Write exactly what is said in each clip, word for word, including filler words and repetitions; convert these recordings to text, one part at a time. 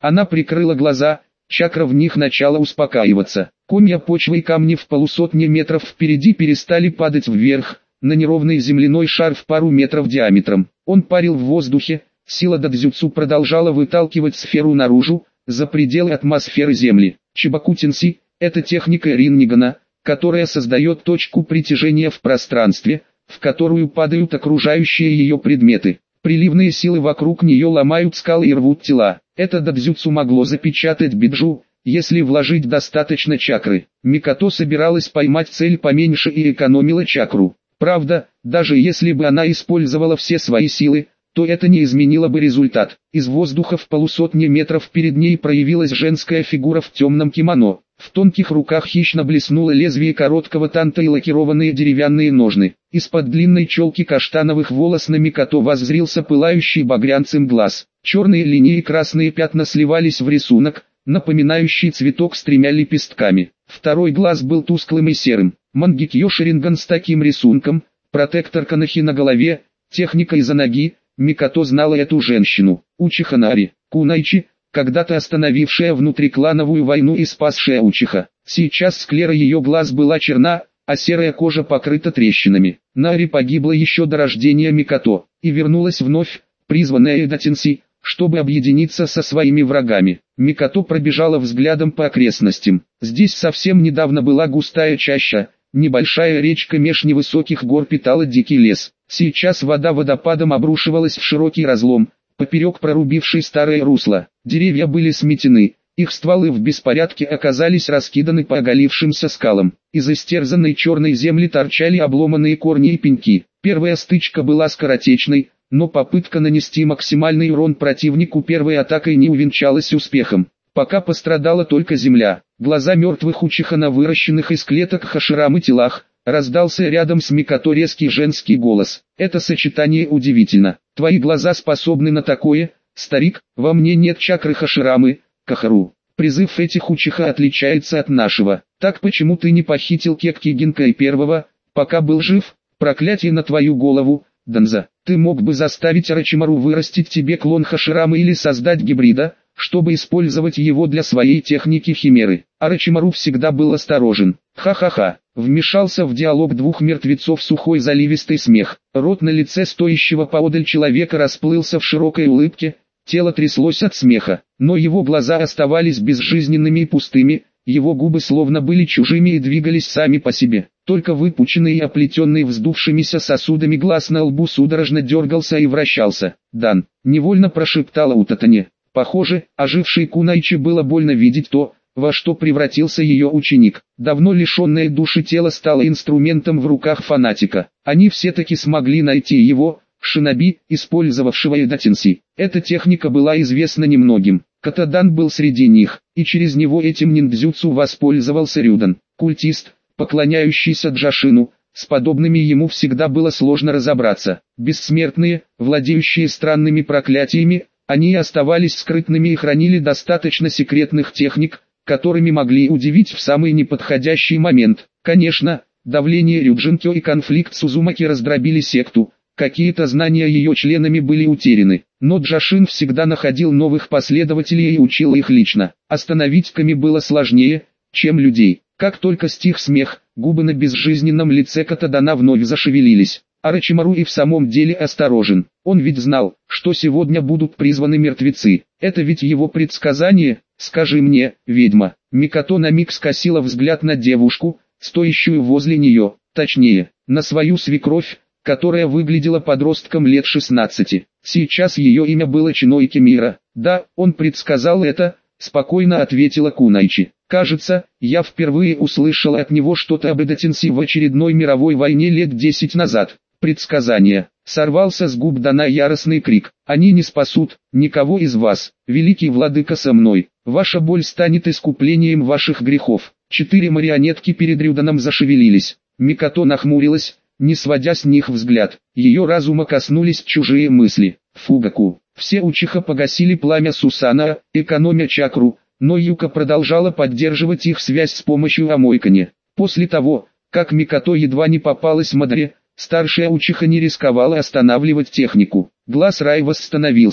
Она прикрыла глаза, чакра в них начала успокаиваться. Комья почвы и камни в полусотни метров впереди перестали падать вверх, на неровный земляной шар в пару метров диаметром. Он парил в воздухе, сила дадзюцу продолжала выталкивать сферу наружу, за пределы атмосферы Земли. Чибакутинси – это техника Рингана, которая создает точку притяжения в пространстве, в которую падают окружающие ее предметы. Приливные силы вокруг нее ломают скалы и рвут тела. Это дадзюцу могло запечатать биджу, если вложить достаточно чакры. Микото собиралась поймать цель поменьше и экономила чакру. Правда, даже если бы она использовала все свои силы, то это не изменило бы результат. Из воздуха в полусотни метров перед ней проявилась женская фигура в темном кимоно. В тонких руках хищно блеснуло лезвие короткого танта и лакированные деревянные ножны. Из-под длинной челки каштановых волос на Микото воззрился пылающий багрянцем глаз. Черные линии и красные пятна сливались в рисунок, напоминающий цветок с тремя лепестками. Второй глаз был тусклым и серым. Мангикьё Шаринган с таким рисунком, протектор Канахи на голове, техника из-за ноги. Микото знала эту женщину. Учиха Нари, Кунайчи, когда-то остановившая внутриклановую войну и спасшая Учиха. Сейчас склера ее глаз была черна, а серая кожа покрыта трещинами. Нари погибла еще до рождения Микото, и вернулась вновь, призванная Эдатинси, чтобы объединиться со своими врагами. Микото пробежала взглядом по окрестностям. Здесь совсем недавно была густая чаща, небольшая речка меж невысоких гор питала дикий лес. Сейчас вода водопадом обрушивалась в широкий разлом, поперек прорубивший старое русло. Деревья были сметены, их стволы в беспорядке оказались раскиданы по оголившимся скалам. Из истерзанной черной земли торчали обломанные корни и пеньки. Первая стычка была скоротечной, но попытка нанести максимальный урон противнику первой атакой не увенчалась успехом. Пока пострадала только земля. Глаза мертвых Учиха на выращенных из клеток Хаширамы телах. Раздался рядом с Микото резкий женский голос. Это сочетание удивительно. Твои глаза способны на такое, старик, во мне нет чакры Хаширамы, Кахару. Призыв этих Учиха отличается от нашего. Так почему ты не похитил Кекки Гинкай первого, пока был жив? Проклятие на твою голову, Данза. Ты мог бы заставить Орочимару вырастить тебе клон Хаширамы или создать гибрида, чтобы использовать его для своей техники химеры. Орочимару всегда был осторожен. Ха-ха-ха. Вмешался в диалог двух мертвецов сухой заливистый смех. Рот на лице стоящего поодаль человека расплылся в широкой улыбке, тело тряслось от смеха, но его глаза оставались безжизненными и пустыми, его губы словно были чужими и двигались сами по себе. Только выпученный и оплетенный вздувшимися сосудами глаз на лбу судорожно дергался и вращался. «Дан», — невольно прошептала Утатане. Похоже, ожившей Кунайчи было больно видеть то, во что превратился ее ученик. Давно лишенное души тело стало инструментом в руках фанатика. Они все-таки смогли найти его, шиноби, использовавшего Эдатинси. Эта техника была известна немногим. Катадан был среди них, и через него этим ниндзюцу воспользовался Рюдан. Культист, поклоняющийся Джашину, с подобными ему всегда было сложно разобраться. Бессмертные, владеющие странными проклятиями, они оставались скрытными и хранили достаточно секретных техник, которыми могли удивить в самый неподходящий момент. Конечно, давление Рюджинкё и конфликт с Узумаки раздробили секту, какие-то знания ее членами были утеряны, но Джашин всегда находил новых последователей и учил их лично. Остановить Ками было сложнее, чем людей. Как только стих смех, губы на безжизненном лице Катадана вновь зашевелились. Орочимару и в самом деле осторожен. Он ведь знал, что сегодня будут призваны мертвецы. Это ведь его предсказание. Скажи мне, ведьма. Микото на миг скосила взгляд на девушку, стоящую возле нее, точнее, на свою свекровь, которая выглядела подростком лет шестнадцати. Сейчас ее имя было Чиной Кимира. Да, он предсказал это, спокойно ответила Кунайчи. Кажется, я впервые услышала от него что-то об Эдатинси в очередной мировой войне лет десять назад. Предсказание. Сорвался с губ Дана яростный крик. Они не спасут никого из вас. Великий владыка со мной. Ваша боль станет искуплением ваших грехов. Четыре марионетки перед Рюданом зашевелились. Микото нахмурилась, не сводя с них взгляд. Ее разума коснулись чужие мысли. Фугаку. Все Учиха погасили пламя Сусана, экономя чакру, но Юка продолжала поддерживать их связь с помощью Амойкани. После того, как Микото едва не попалась Мадре, старшая Учиха не рисковала останавливать технику. Глаз Рай восстановился.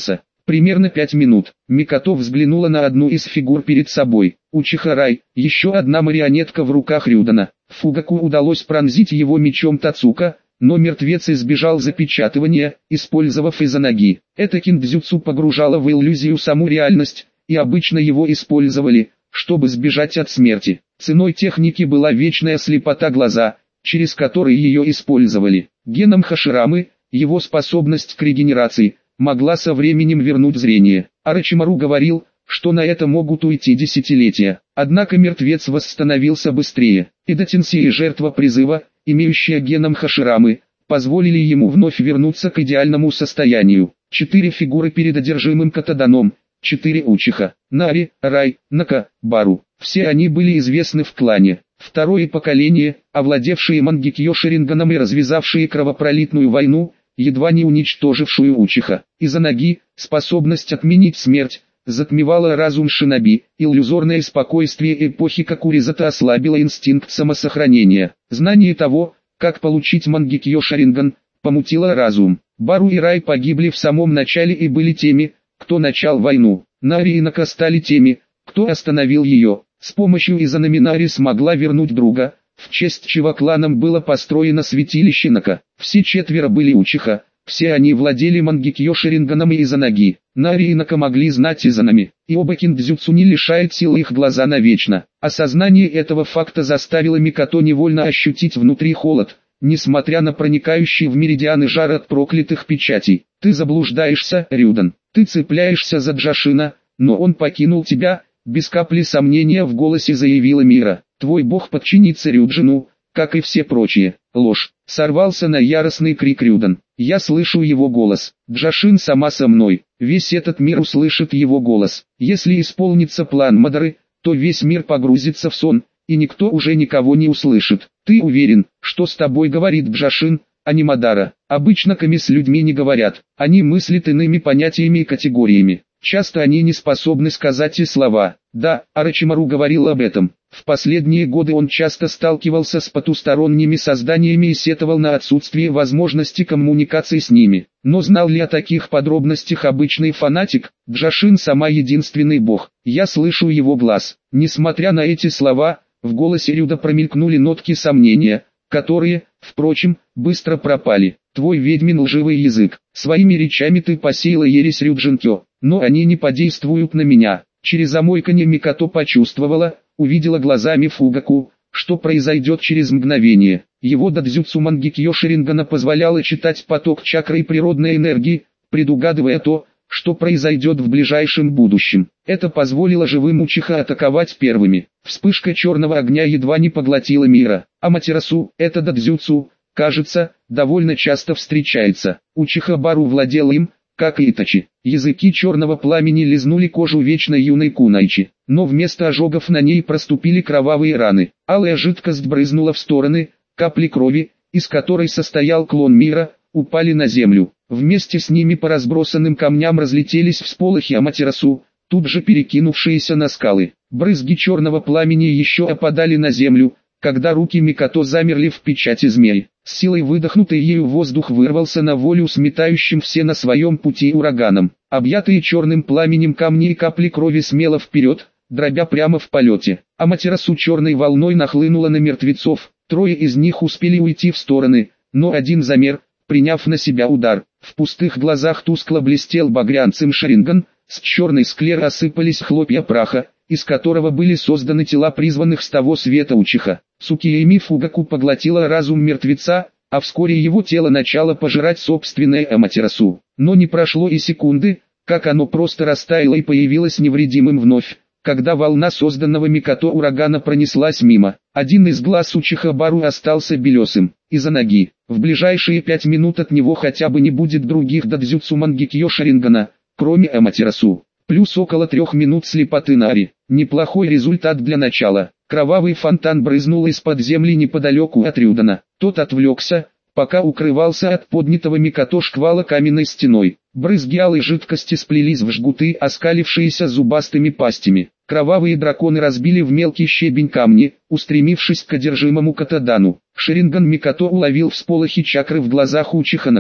Примерно пять минут. Микото взглянула на одну из фигур перед собой. Учиха Рай, еще одна марионетка в руках Рюдана. Фугаку удалось пронзить его мечом Тацука, но мертвец избежал запечатывания, использовав изонаги. Это киндзюцу погружало в иллюзию саму реальность, и обычно его использовали, чтобы сбежать от смерти. Ценой техники была вечная слепота глаза, через которые ее использовали. Геном Хаширамы, его способность к регенерации, могла со временем вернуть зрение. Орочимару говорил, что на это могут уйти десятилетия. Однако мертвец восстановился быстрее. Эда Тенсей, жертва призыва, имеющая геном Хаширамы, позволили ему вновь вернуться к идеальному состоянию. Четыре фигуры перед одержимым Катаданом, четыре Учиха, Нари, Рай, Нака, Бару. Все они были известны в клане. Второе поколение, овладевшие Мангекьё Шаринганом и развязавшие кровопролитную войну, едва не уничтожившую Учиха. Изонаги, способность отменить смерть, затмевала разум шиноби, иллюзорное спокойствие эпохи Кокуризата ослабило инстинкт самосохранения. Знание того, как получить Мангекьё Шаринган, помутило разум. Бару и Рай погибли в самом начале и были теми, кто начал войну. Нари и Нака стали теми, кто остановил ее. С помощью изонами Нари смогла вернуть друга, в честь чего кланом было построено святилище Нака. Все четверо были Учиха, все они владели Мангекьё Шаринганом и изонаги. Нари и Нака могли знать изонами, и оба киндзюцу не лишает сил их глаза навечно. Осознание этого факта заставило Микото невольно ощутить внутри холод, несмотря на проникающий в меридианы жар от проклятых печатей. Ты заблуждаешься, Рюдан, ты цепляешься за Джашина, но он покинул тебя. Без капли сомнения в голосе заявила Мира. Твой бог подчинится Рюджину, как и все прочие. Ложь. Сорвался на яростный крик Рюдан. Я слышу его голос. Джашин сама со мной. Весь этот мир услышит его голос. Если исполнится план Мадары, то весь мир погрузится в сон, и никто уже никого не услышит. Ты уверен, что с тобой говорит Джашин, а не Мадара? Обычно ками с людьми не говорят. Они мыслят иными понятиями и категориями. Часто они не способны сказать и слова. Да, Орочимару говорил об этом. В последние годы он часто сталкивался с потусторонними созданиями и сетовал на отсутствие возможности коммуникации с ними. Но знал ли о таких подробностях обычный фанатик? Джашин сама единственный бог. Я слышу его глаз. Несмотря на эти слова, в голосе Рюда промелькнули нотки сомнения, которые, впрочем, быстро пропали. Твой ведьмин лживый язык. Своими речами ты посеяла ересь Рюджинкё, но они не подействуют на меня. Через омойканье Микото почувствовала, увидела глазами Фугаку, что произойдет через мгновение. Его дадзюцу Мангекьё Шарингана позволяло читать поток чакры и природной энергии, предугадывая то, что произойдет в ближайшем будущем. Это позволило живым Учиха атаковать первыми. Вспышка черного огня едва не поглотила Мира. Аматерасу, это дадзюцу, кажется, довольно часто встречается. Учиха Бару владел им, как и Итачи. Языки черного пламени лизнули кожу вечно юной Кунайчи, но вместо ожогов на ней проступили кровавые раны. Алая жидкость брызнула в стороны, капли крови, из которой состоял клон Мира, упали на землю. Вместе с ними по разбросанным камням разлетелись всполохи Аматерасу, тут же перекинувшиеся на скалы. Брызги черного пламени еще опадали на землю, когда руки Микото замерли в печати змей. С силой выдохнутый ею воздух вырвался на волю сметающим все на своем пути ураганом. Объятые черным пламенем камни и капли крови смело вперед, дробя прямо в полете. Аматерасу черной волной нахлынула на мертвецов, трое из них успели уйти в стороны, но один замер, приняв на себя удар. В пустых глазах тускло блестел багрянцем Шаринган, с черной склеры осыпались хлопья праха, из которого были созданы тела призванных с того света Учиха. Цукиэми Фугаку поглотила разум мертвеца, а вскоре его тело начало пожирать собственное Аматерасу. Но не прошло и секунды, как оно просто растаяло и появилось невредимым вновь, когда волна созданного Микото урагана пронеслась мимо. Один из глаз Учиха Бару остался белесым, из-за ноги. В ближайшие пять минут от него хотя бы не будет других дадзюцу Мангекьё Шарингана, кроме Аматерасу. Плюс около трех минут слепоты Нари. Неплохой результат для начала. Кровавый фонтан брызнул из-под земли неподалеку от Рюдана. Тот отвлекся, пока укрывался от поднятого Микото шквала каменной стеной. Брызги алой жидкости сплелись в жгуты, оскалившиеся зубастыми пастями. Кровавые драконы разбили в мелкий щебень камни, устремившись к одержимому Катадану. Шаринган Микото уловил всполохи чакры в глазах Учиха Нака.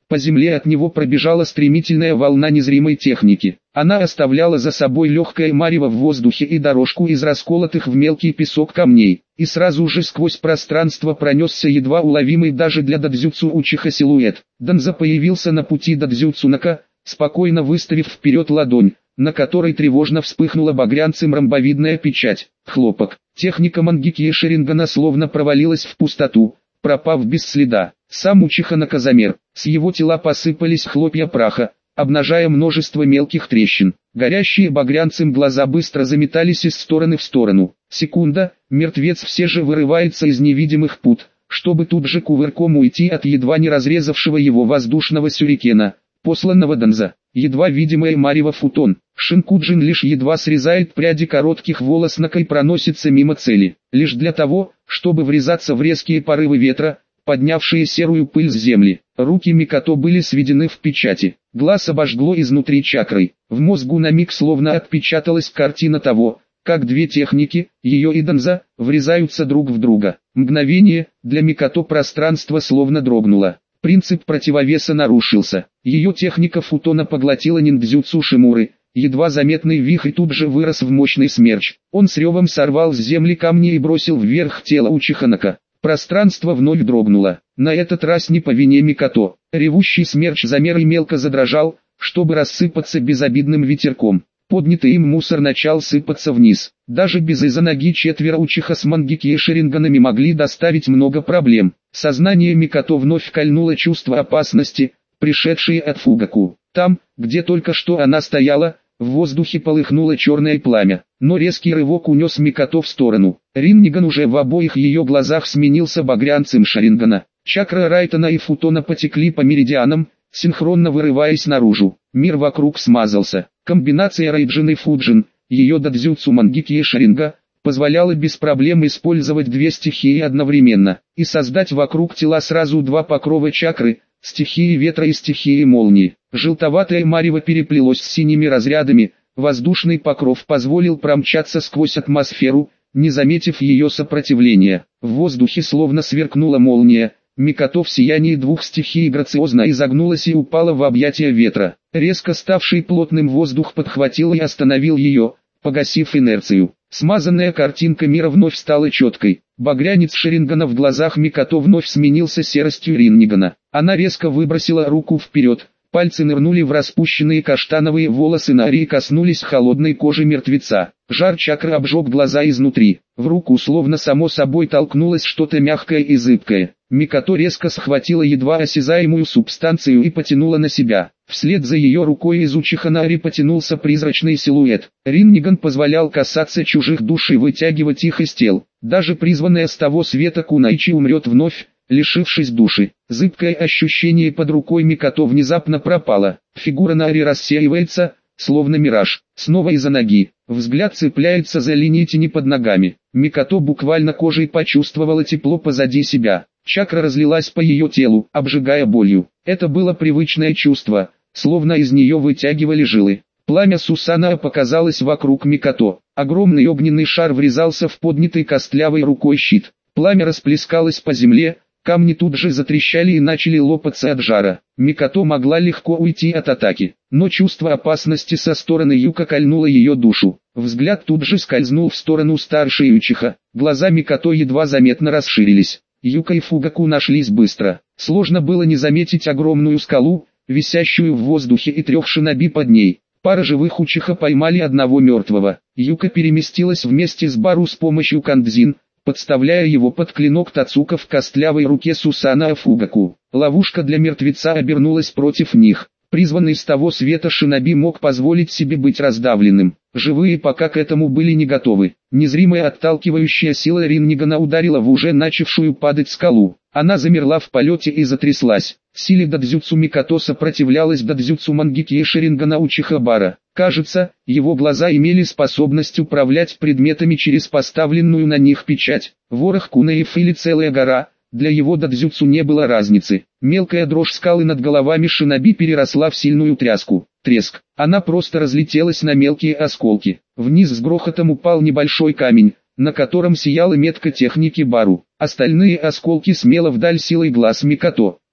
По земле от него пробежала стремительная волна незримой техники. Она оставляла за собой легкое марево в воздухе и дорожку из расколотых в мелкий песок камней, и сразу же сквозь пространство пронесся едва уловимый даже для додзюцу Учиха силуэт. Данза появился на пути додзюцунака, спокойно выставив вперед ладонь, на которой тревожно вспыхнула багрянцем ромбовидная печать. Хлопок. Техника Мангекьи Шарингана словно провалилась в пустоту, пропав без следа. Сам Учиха Нака-замер. С его тела посыпались хлопья праха, обнажая множество мелких трещин. Горящие багрянцем глаза быстро заметались из стороны в сторону. Секунда, мертвец все же вырывается из невидимых пут, чтобы тут же кувырком уйти от едва не разрезавшего его воздушного сюрикена, посланного Данза. Едва видимое марево футон. Шинкуджин лишь едва срезает пряди коротких волос Нака и проносится мимо цели, лишь для того, чтобы врезаться в резкие порывы ветра, поднявшие серую пыль с земли. Руки Микото были сведены в печати. Глаз обожгло изнутри чакрой. В мозгу на миг словно отпечаталась картина того, как две техники, ее и Данза, врезаются друг в друга. Мгновение, для Микото пространство словно дрогнуло. Принцип противовеса нарушился. Ее техника футона поглотила ниндзюцу Шимуры. Едва заметный вихрь тут же вырос в мощный смерч. Он с ревом сорвал с земли камни и бросил вверх тело Учиха Нака. Пространство вновь дрогнуло. На этот раз не по вине Микото. Ревущий смерч замер и мелко задрожал, чтобы рассыпаться безобидным ветерком. Поднятый им мусор начал сыпаться вниз. Даже без из-за ноги четверо Учиха с Мангекьи Шаринганами могли доставить много проблем. Сознание Микото вновь кольнуло чувство опасности, пришедшее от Фугаку. Там, где только что она стояла, в воздухе полыхнуло черное пламя, но резкий рывок унес Микото в сторону. Ринниган уже в обоих ее глазах сменился багрянцем Шарингана. Чакра Райтона и Футона потекли по меридианам, синхронно вырываясь наружу. Мир вокруг смазался. Комбинация Райджин и Фуджин, ее додзюцу Мангекьи Шаринга, позволяла без проблем использовать две стихии одновременно, и создать вокруг тела сразу два покрова чакры, стихии ветра и стихии молнии. Желтоватое марево переплелось с синими разрядами, воздушный покров позволил промчаться сквозь атмосферу, не заметив ее сопротивления. В воздухе словно сверкнула молния. Микото в сиянии двух стихий грациозно изогнулась и упала в объятия ветра. Резко ставший плотным воздух подхватил и остановил ее, погасив инерцию. Смазанная картинка мира вновь стала четкой. Багрянец Шарингана в глазах Микото вновь сменился серостью Риннигана. Она резко выбросила руку вперед. Пальцы нырнули в распущенные каштановые волосы Нари и коснулись холодной кожи мертвеца. Жар чакры обжег глаза изнутри. В руку словно само собой толкнулось что-то мягкое и зыбкое. Микото резко схватила едва осязаемую субстанцию и потянула на себя. Вслед за ее рукой из Учиха Нари потянулся призрачный силуэт. Ринниган позволял касаться чужих душ и вытягивать их из тел. Даже призванная с того света Кунайчи умрет вновь, лишившись души. Зыбкое ощущение под рукой Микото внезапно пропало. Фигура Нари рассеивается, словно мираж. Снова из-за ноги. Взгляд цепляется за линии тени под ногами. Микото буквально кожей почувствовала тепло позади себя. Чакра разлилась по ее телу, обжигая болью. Это было привычное чувство, словно из нее вытягивали жилы. Пламя Сусана показалось вокруг Микото. Огромный огненный шар врезался в поднятый костлявой рукой щит. Пламя расплескалось по земле, камни тут же затрещали и начали лопаться от жара. Микото могла легко уйти от атаки, но чувство опасности со стороны Юка кольнуло ее душу. Взгляд тут же скользнул в сторону старшей Учиха. Глаза Микото едва заметно расширились. Юка и Фугаку нашлись быстро. Сложно было не заметить огромную скалу, висящую в воздухе, и трех шиноби под ней. Пара живых Учиха поймали одного мертвого. Юка переместилась вместе с Бару с помощью кандзин, подставляя его под клинок Тацука в костлявой руке Сусана Фугаку. Ловушка для мертвеца обернулась против них. Призванный с того света шиноби мог позволить себе быть раздавленным. Живые пока к этому были не готовы. Незримая отталкивающая сила Риннигана ударила в уже начавшую падать скалу. Она замерла в полете и затряслась. Силе додзюцу Микото сопротивлялась додзюцу Мангекьи Шарингана Учиха Бара. Кажется, его глаза имели способность управлять предметами через поставленную на них печать. Ворох кунаев или целая гора. Для его додзюцу не было разницы. Мелкая дрожь скалы над головами шиноби переросла в сильную тряску. Треск. Она просто разлетелась на мелкие осколки. Вниз с грохотом упал небольшой камень, на котором сияла метка техники Бару. Остальные осколки смело вдаль силой глаз Микото.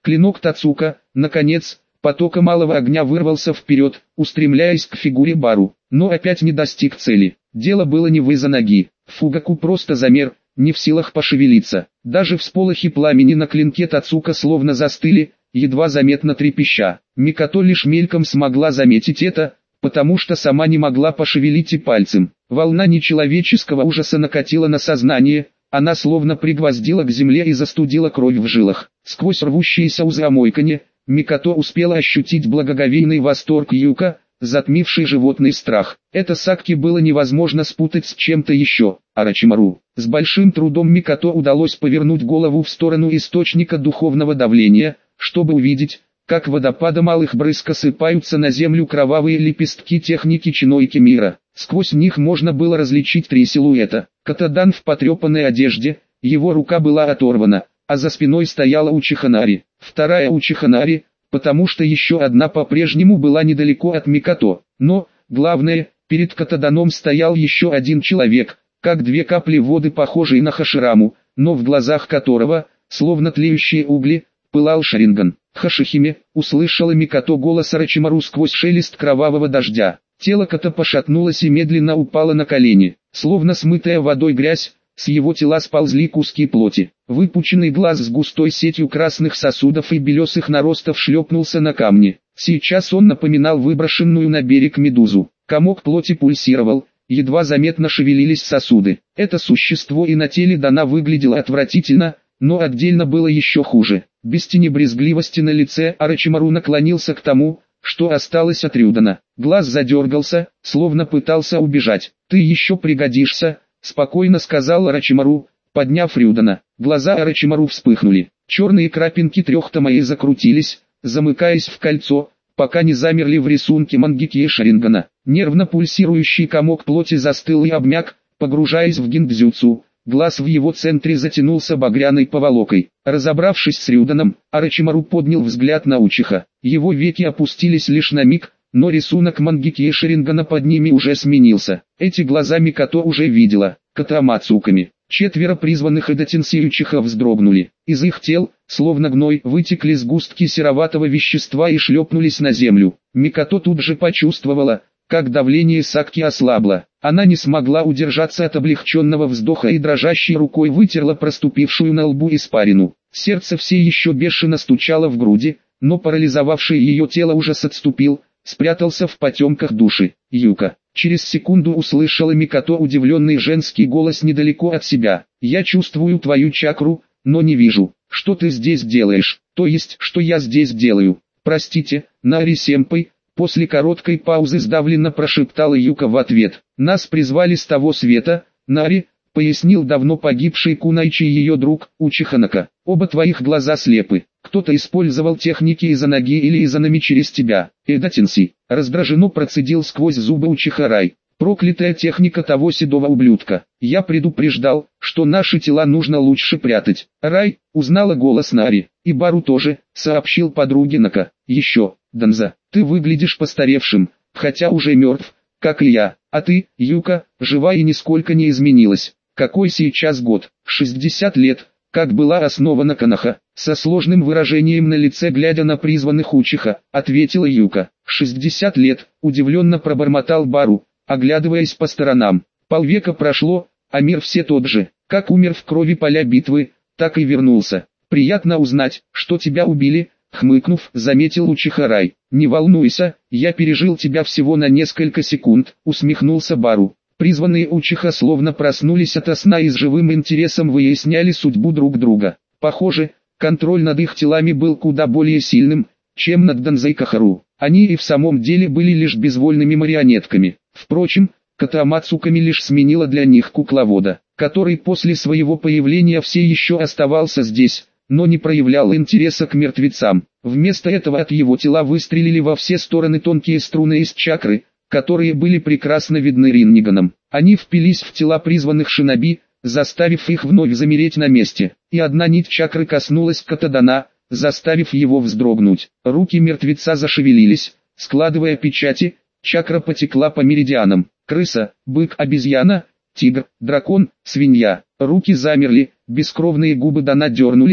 Клинок Тацука, наконец, потоком алого огня вырвался вперед, устремляясь к фигуре Бару, но опять не достиг цели. Дело было не в из-за ноги. Фугаку просто замер, не в силах пошевелиться. Даже всполохи пламени на клинке Тацука словно застыли, едва заметно трепеща. Микото лишь мельком смогла заметить это, потому что сама не могла пошевелить и пальцем. Волна нечеловеческого ужаса накатила на сознание, она словно пригвоздила к земле и застудила кровь в жилах. Сквозь рвущиеся узы омойканья, Микото успела ощутить благоговейный восторг Юка, затмивший животный страх. Это Сакки было невозможно спутать с чем-то еще. Орочимару. С большим трудом Микото удалось повернуть голову в сторону источника духовного давления, чтобы увидеть, как водопадом алых брызг осыпаются на землю кровавые лепестки техники Чинойки мира. Сквозь них можно было различить три силуэта. Катадан в потрепанной одежде, его рука была оторвана, а за спиной стояла Учиха Нари. Вторая Учиха Нари, потому что еще одна по-прежнему была недалеко от Микото. Но, главное, перед Катаданом стоял еще один человек, как две капли воды, похожие на Хашираму, но в глазах которого, словно тлеющие угли, пылал Шаринган. «Хашихиме», услышала Микото голос Орочимару сквозь шелест кровавого дождя. Тело Ката пошатнулось и медленно упало на колени. Словно смытая водой грязь, с его тела сползли куски плоти. Выпученный глаз с густой сетью красных сосудов и белесых наростов шлепнулся на камни. Сейчас он напоминал выброшенную на берег медузу. Комок плоти пульсировал, едва заметно шевелились сосуды. Это существо и на теле Дана выглядело отвратительно, но отдельно было еще хуже. Без тени брезгливости на лице Орочимару наклонился к тому, что осталось от Рюдана. Глаз задергался, словно пытался убежать. «Ты еще пригодишься», — спокойно сказал Орочимару, подняв Рюдана. Глаза Орочимару вспыхнули. Черные крапинки трех Тамаи закрутились, замыкаясь в кольцо, пока не замерли в рисунке Мангекьи Шарингана. Нервно пульсирующий комок плоти застыл и обмяк, погружаясь в гиндзюцу. Глаз в его центре затянулся багряной поволокой. Разобравшись с Рюданом, Орочимару поднял взгляд на Учиха. Его веки опустились лишь на миг, но рисунок Мангекьи Шарингана под ними уже сменился. Эти глаза Микото уже видела. Катамацуками. Четверо призванных Эдатинси Учиха вздрогнули. Из их тел, словно гной, вытекли сгустки сероватого вещества и шлепнулись на землю. Микото тут же почувствовала, как давление Сакки ослабло. Она не смогла удержаться от облегченного вздоха и дрожащей рукой вытерла проступившую на лбу испарину. Сердце все еще бешено стучало в груди, но парализовавший ее тело ужас отступил, спрятался в потемках души. «Юка». Через секунду услышала Микото удивленный женский голос недалеко от себя. «Я чувствую твою чакру, но не вижу, что ты здесь делаешь, то есть, что я здесь делаю. Простите, Нари-сэмпай». После короткой паузы сдавленно прошептала Юка в ответ. «Нас призвали с того света, Нари», — пояснил давно погибший Кунайчи ее друг, Учиханака. «Оба твоих глаза слепы. Кто-то использовал техники из-за ноги или из-за нами через тебя». «Эдатинси», — раздраженно процедил сквозь зубы Учиха Рай. «Проклятая техника того седого ублюдка. Я предупреждал, что наши тела нужно лучше прятать». «Рай», — узнала голос Нари. «И Бару тоже», — сообщил подруге Нака. «Еще, Данза, ты выглядишь постаревшим, хотя уже мертв, как и я. А ты, Юка, жива и нисколько не изменилась. Какой сейчас год?» шестьдесят лет, как была основана Коноха. Со сложным выражением на лице, глядя на призванных Учиха, ответила Юка. шестьдесят лет, удивленно пробормотал Бару, оглядываясь по сторонам. Полвека прошло, а мир все тот же. Как умер в крови поля битвы, так и вернулся. «Приятно узнать, что тебя убили», — хмыкнув, заметил Учиха Рай. «Не волнуйся, я пережил тебя всего на несколько секунд», — усмехнулся Бару. Призванные Учиха словно проснулись ото сна и с живым интересом выясняли судьбу друг друга. Похоже, контроль над их телами был куда более сильным, чем над Данзой Кахару. Они и в самом деле были лишь безвольными марионетками. Впрочем, Катамацуками лишь сменила для них кукловода, который после своего появления все еще оставался здесь, но не проявлял интереса к мертвецам. Вместо этого от его тела выстрелили во все стороны тонкие струны из чакры, которые были прекрасно видны Ринниганам. Они впились в тела призванных шиноби, заставив их вновь замереть на месте, и одна нить чакры коснулась Катадана, заставив его вздрогнуть. Руки мертвеца зашевелились, складывая печати, чакра потекла по меридианам. Крыса, бык, обезьяна, тигр, дракон, свинья. Руки замерли, бескровные губы Дана дернулись,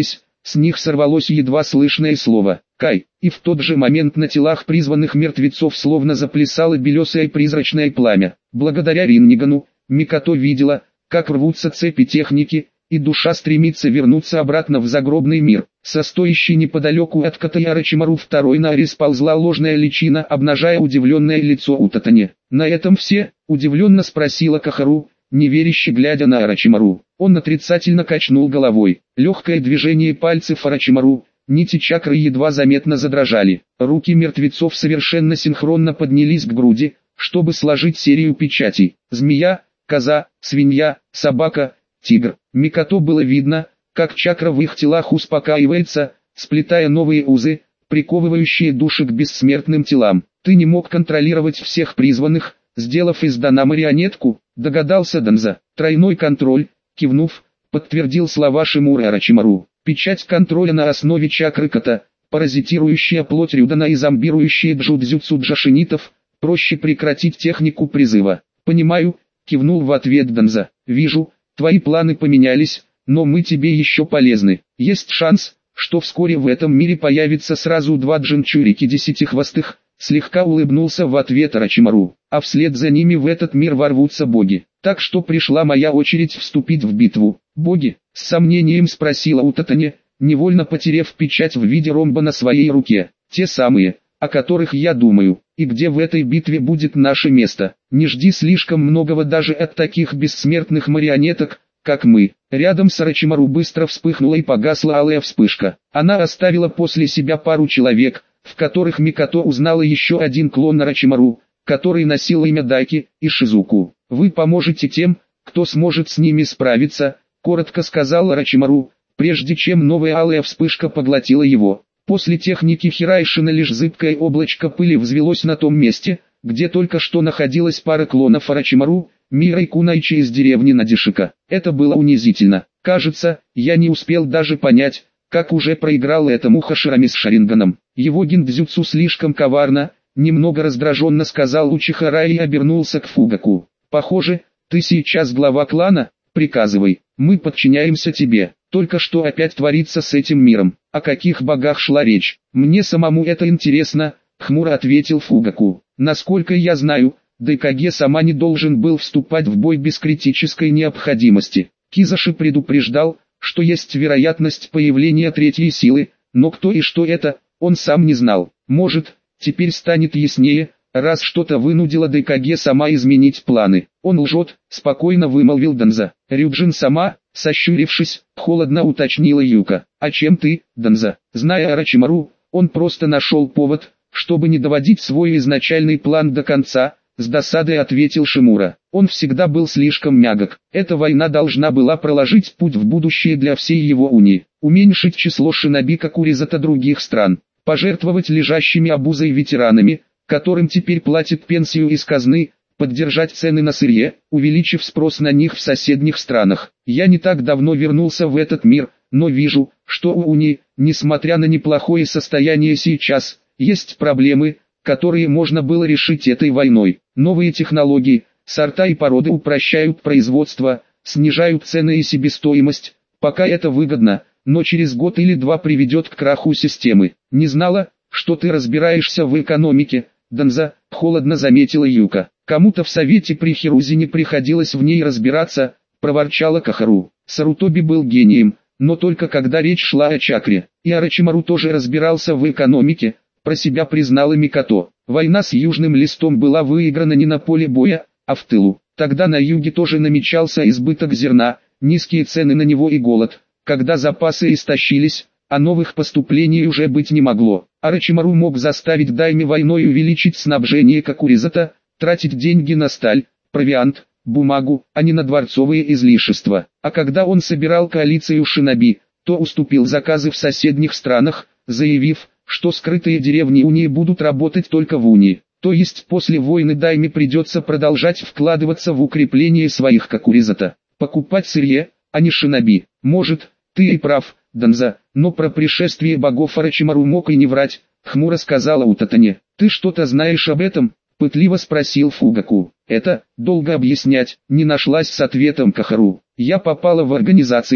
с них сорвалось едва слышное слово «Кай», и в тот же момент на телах призванных мертвецов словно заплясало белесое призрачное пламя. Благодаря Риннигану, Микото видела, как рвутся цепи техники, и душа стремится вернуться обратно в загробный мир. Со стоящей неподалеку от Катая Орочимару второй Нари сползла ложная личина, обнажая удивленное лицо Утатани. «На этом все?» – удивленно спросила Кахару, неверяще глядя на Орочимару. Он отрицательно качнул головой. Легкое движение пальцев Орочимару, нити чакры едва заметно задрожали. Руки мертвецов совершенно синхронно поднялись к груди, чтобы сложить серию печатей. Змея, коза, свинья, собака, тигр. Микото было видно, как чакра в их телах успокаивается, сплетая новые узы, приковывающие души к бессмертным телам. «Ты не мог контролировать всех призванных, сделав из Дана марионетку», — догадался Данза. «Тройной контроль», — кивнув, подтвердил слова Шимуры Орочимару. «Печать контроля на основе чакры Ката, паразитирующая плоть Рюдана и зомбирующая джудзюцу джашинитов, проще прекратить технику призыва». «Понимаю», — кивнул в ответ Данза. «Вижу, твои планы поменялись, но мы тебе еще полезны. Есть шанс, что вскоре в этом мире появится сразу два джинчурики десятихвостых», слегка улыбнулся в ответ Орочимару, «а вслед за ними в этот мир ворвутся боги. Так что пришла моя очередь вступить в битву». «Боги?» — с сомнением спросила Утатани, невольно потеряв печать в виде ромба на своей руке. «Те самые, о которых я думаю. И где в этой битве будет наше место? Не жди слишком многого даже от таких бессмертных марионеток, как мы». Рядом с Орочимару быстро вспыхнула и погасла алая вспышка. Она оставила после себя пару человек, в которых Микото узнала еще один клон Орочимару, который носил имя Дайки и Шизуку. «Вы поможете тем, кто сможет с ними справиться», — коротко сказал Орочимару, прежде чем новая алая вспышка поглотила его. После техники Хирайшина лишь зыбкое облачко пыли взвелось на том месте, где только что находилась пара клонов Орочимару, Мира и Кунайчи из деревни Надишика. Это было унизительно. Кажется, я не успел даже понять, как уже проиграл этому Хаширами с Шаринганом. Его гиндзюцу слишком коварно, немного раздраженно сказал Учихара и обернулся к Фугаку. «Похоже, ты сейчас глава клана, приказывай, мы подчиняемся тебе». Только что опять творится с этим миром? О каких богах шла речь? Мне самому это интересно, хмуро ответил Фугаку. Насколько я знаю, Дайкаге сама не должен был вступать в бой без критической необходимости. Кизаши предупреждал, что есть вероятность появления третьей силы, но кто и что это, он сам не знал. Может, теперь станет яснее, раз что-то вынудило Дайкаге сама изменить планы. Он лжет, спокойно вымолвил Данза. Рюджин сама, сощурившись, холодно уточнила Юка. «А чем ты, Данза?» Зная Орочимару, он просто нашел повод, чтобы не доводить свой изначальный план до конца, с досадой ответил Шимура. Он всегда был слишком мягок. Эта война должна была проложить путь в будущее для всей его унии, уменьшить число шиноби Кокуризата других стран, пожертвовать лежащими обузой ветеранами, которым теперь платят пенсию из казны, поддержать цены на сырье, увеличив спрос на них в соседних странах. Я не так давно вернулся в этот мир, но вижу, что у Уни, несмотря на неплохое состояние сейчас, есть проблемы, которые можно было решить этой войной. Новые технологии, сорта и породы упрощают производство, снижают цены и себестоимость, пока это выгодно, но через год или два приведет к краху системы. Не знала, что ты разбираешься в экономике, Данза, холодно заметила Юка. Кому-то в совете при Хирузине приходилось в ней разбираться, проворчала Кахару. Сарутоби был гением, но только когда речь шла о чакре. И Орочимару тоже разбирался в экономике, про себя признала Микото. Война с Южным Листом была выиграна не на поле боя, а в тылу. Тогда на юге тоже намечался избыток зерна, низкие цены на него и голод. Когда запасы истощились, а новых поступлений уже быть не могло. Орочимару мог заставить Дайми войной увеличить снабжение Кокуризата, тратить деньги на сталь, провиант, бумагу, а не на дворцовые излишества. А когда он собирал коалицию шиноби, то уступил заказы в соседних странах, заявив, что скрытые деревни Унии будут работать только в Унии. То есть после войны Дайми придется продолжать вкладываться в укрепление своих Кокуризата, покупать сырье, а не шиноби. Может, ты и прав, Данза, но про пришествие богов Орочимару мог и не врать, хмуро сказала Утатани. Ты что-то знаешь об этом? Пытливо спросил Фугаку. Это, долго объяснять, не нашлась с ответом Кахару. Я попала в организацию,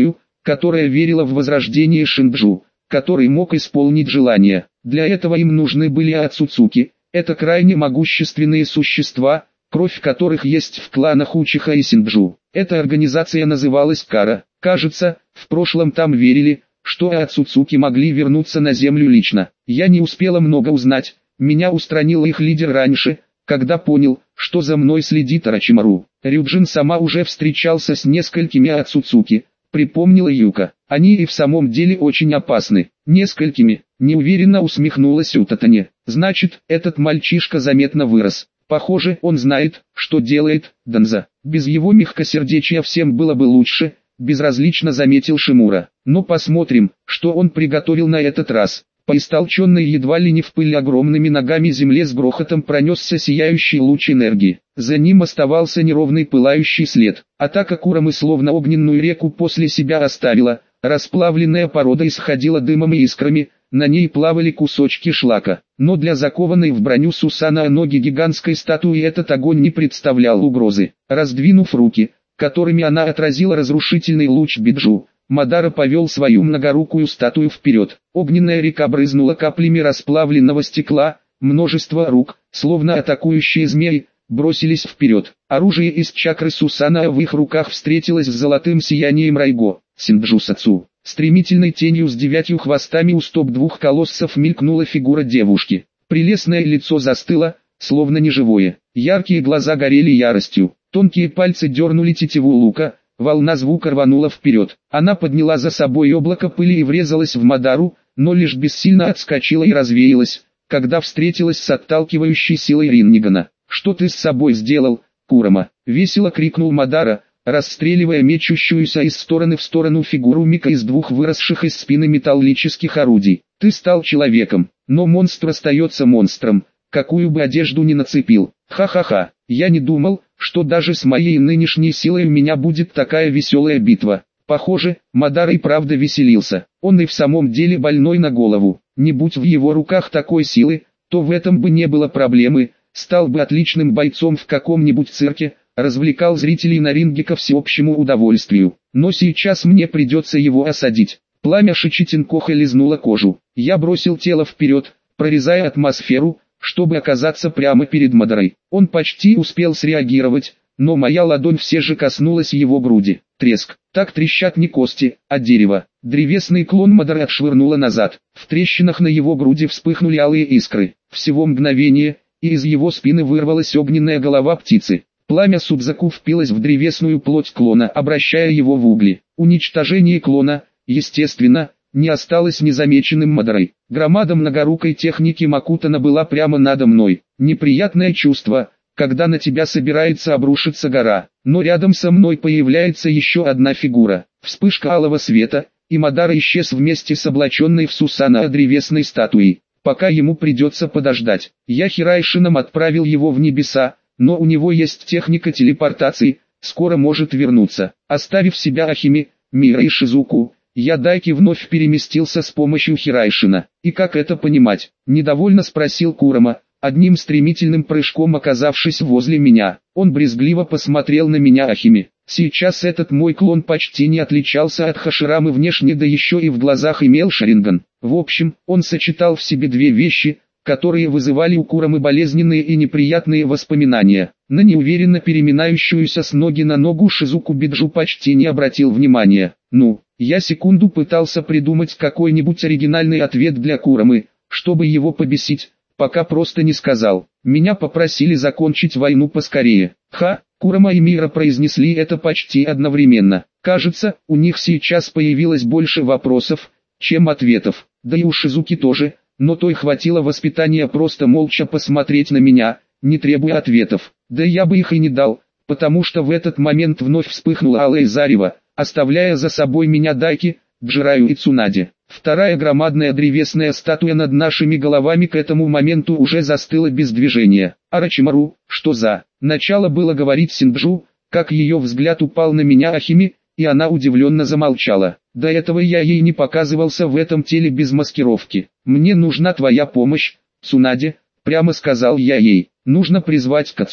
которая верила в возрождение Шинджу, который мог исполнить желание. Для этого им нужны были Ацуцуки, это крайне могущественные существа, кровь которых есть в кланах Учиха и Синджу. Эта организация называлась Кара. Кажется, в прошлом там верили, что Ацуцуки могли вернуться на землю лично. Я не успела много узнать, меня устранил их лидер раньше, когда понял, что за мной следит Орочимару. Рюджин сама уже встречался с несколькими Ацуцуки, припомнила Юка. Они и в самом деле очень опасны. Несколькими, неуверенно усмехнулась Утатане. Значит, этот мальчишка заметно вырос. Похоже, он знает, что делает, Данза. Без его мягкосердечия всем было бы лучше, безразлично заметил Шимура. Но посмотрим, что он приготовил на этот раз. По истолченной едва ли не в пыль огромными ногами земле с грохотом пронесся сияющий луч энергии. За ним оставался неровный пылающий след. Атака Курамы словно огненную реку после себя оставила. Расплавленная порода исходила дымом и искрами, на ней плавали кусочки шлака. Но для закованной в броню Сусана ноги гигантской статуи этот огонь не представлял угрозы. Раздвинув руки, которыми она отразила разрушительный луч Биджу, Мадара повел свою многорукую статую вперед. Огненная река брызнула каплями расплавленного стекла, множество рук, словно атакующие змеи, бросились вперед. Оружие из чакры Сусана в их руках встретилось с золотым сиянием Райго, Синджусацу. Стремительной тенью с девятью хвостами у стоп двух колоссов мелькнула фигура девушки. Прелестное лицо застыло, словно неживое. Яркие глаза горели яростью. Тонкие пальцы дернули тетиву лука, волна звука рванула вперед. Она подняла за собой облако пыли и врезалась в Мадару, но лишь бессильно отскочила и развеялась, когда встретилась с отталкивающей силой Риннигана. «Что ты с собой сделал, Курама?» — весело крикнул Мадара, расстреливая мечущуюся из стороны в сторону фигуру Мика из двух выросших из спины металлических орудий. «Ты стал человеком, но монстр остается монстром, какую бы одежду ни нацепил. Ха-ха-ха, я не думал, что даже с моей нынешней силой у меня будет такая веселая битва». Похоже, Мадар и правда веселился. Он и в самом деле больной на голову. Не будь в его руках такой силы, то в этом бы не было проблемы. Стал бы отличным бойцом в каком-нибудь цирке, развлекал зрителей на ринге ко всеобщему удовольствию. Но сейчас мне придется его осадить. Пламя Шичитинкоха лизнуло кожу. Я бросил тело вперед, прорезая атмосферу, чтобы оказаться прямо перед Мадарой. Он почти успел среагировать, но моя ладонь все же коснулась его груди. Треск. Так трещат не кости, а дерево. Древесный клон Мадары отшвырнуло назад. В трещинах на его груди вспыхнули алые искры. Всего мгновение, и из его спины вырвалась огненная голова птицы. Пламя Судзаку впилось в древесную плоть клона, обращая его в угли. Уничтожение клона, естественно, не осталось незамеченным Мадарой. Громада многорукой техники Макутана была прямо надо мной. Неприятное чувство, когда на тебя собирается обрушиться гора, но рядом со мной появляется еще одна фигура. Вспышка алого света, и Мадара исчез вместе с облаченной в Сусана древесной статуей. Пока ему придется подождать. Я Хирайшином отправил его в небеса, но у него есть техника телепортации, скоро может вернуться. Оставив себя Ахими, Мира и Шизуку, я Дайки вновь переместился с помощью Хирайшина. И как это понимать? Недовольно спросил Курама, одним стремительным прыжком оказавшись возле меня. Он брезгливо посмотрел на меня Ахими. Сейчас этот мой клон почти не отличался от Хаширамы внешне, да еще и в глазах имел Шаринган. В общем, он сочетал в себе две вещи, которые вызывали у Курамы болезненные и неприятные воспоминания. На неуверенно переминающуюся с ноги на ногу Шизуку Биджу почти не обратил внимания. Ну, я секунду пытался придумать какой-нибудь оригинальный ответ для Курамы, чтобы его побесить, пока просто не сказал. Меня попросили закончить войну поскорее. Ха, Курама и Мира произнесли это почти одновременно. Кажется, у них сейчас появилось больше вопросов, чем ответов. Да и у Шизуки тоже, но той хватило воспитания просто молча посмотреть на меня, не требуя ответов. Да я бы их и не дал, потому что в этот момент вновь вспыхнуло алое зарево, оставляя за собой меня Дайки, Джираю и Цунаде. Вторая громадная древесная статуя над нашими головами к этому моменту уже застыла без движения. Орочимару, что за... Начало было говорить Синджу, как ее взгляд упал на меня Ахими, и она удивленно замолчала. До этого я ей не показывался в этом теле без маскировки. «Мне нужна твоя помощь, Цунаде», прямо сказал я ей. «Нужно призвать Кацую».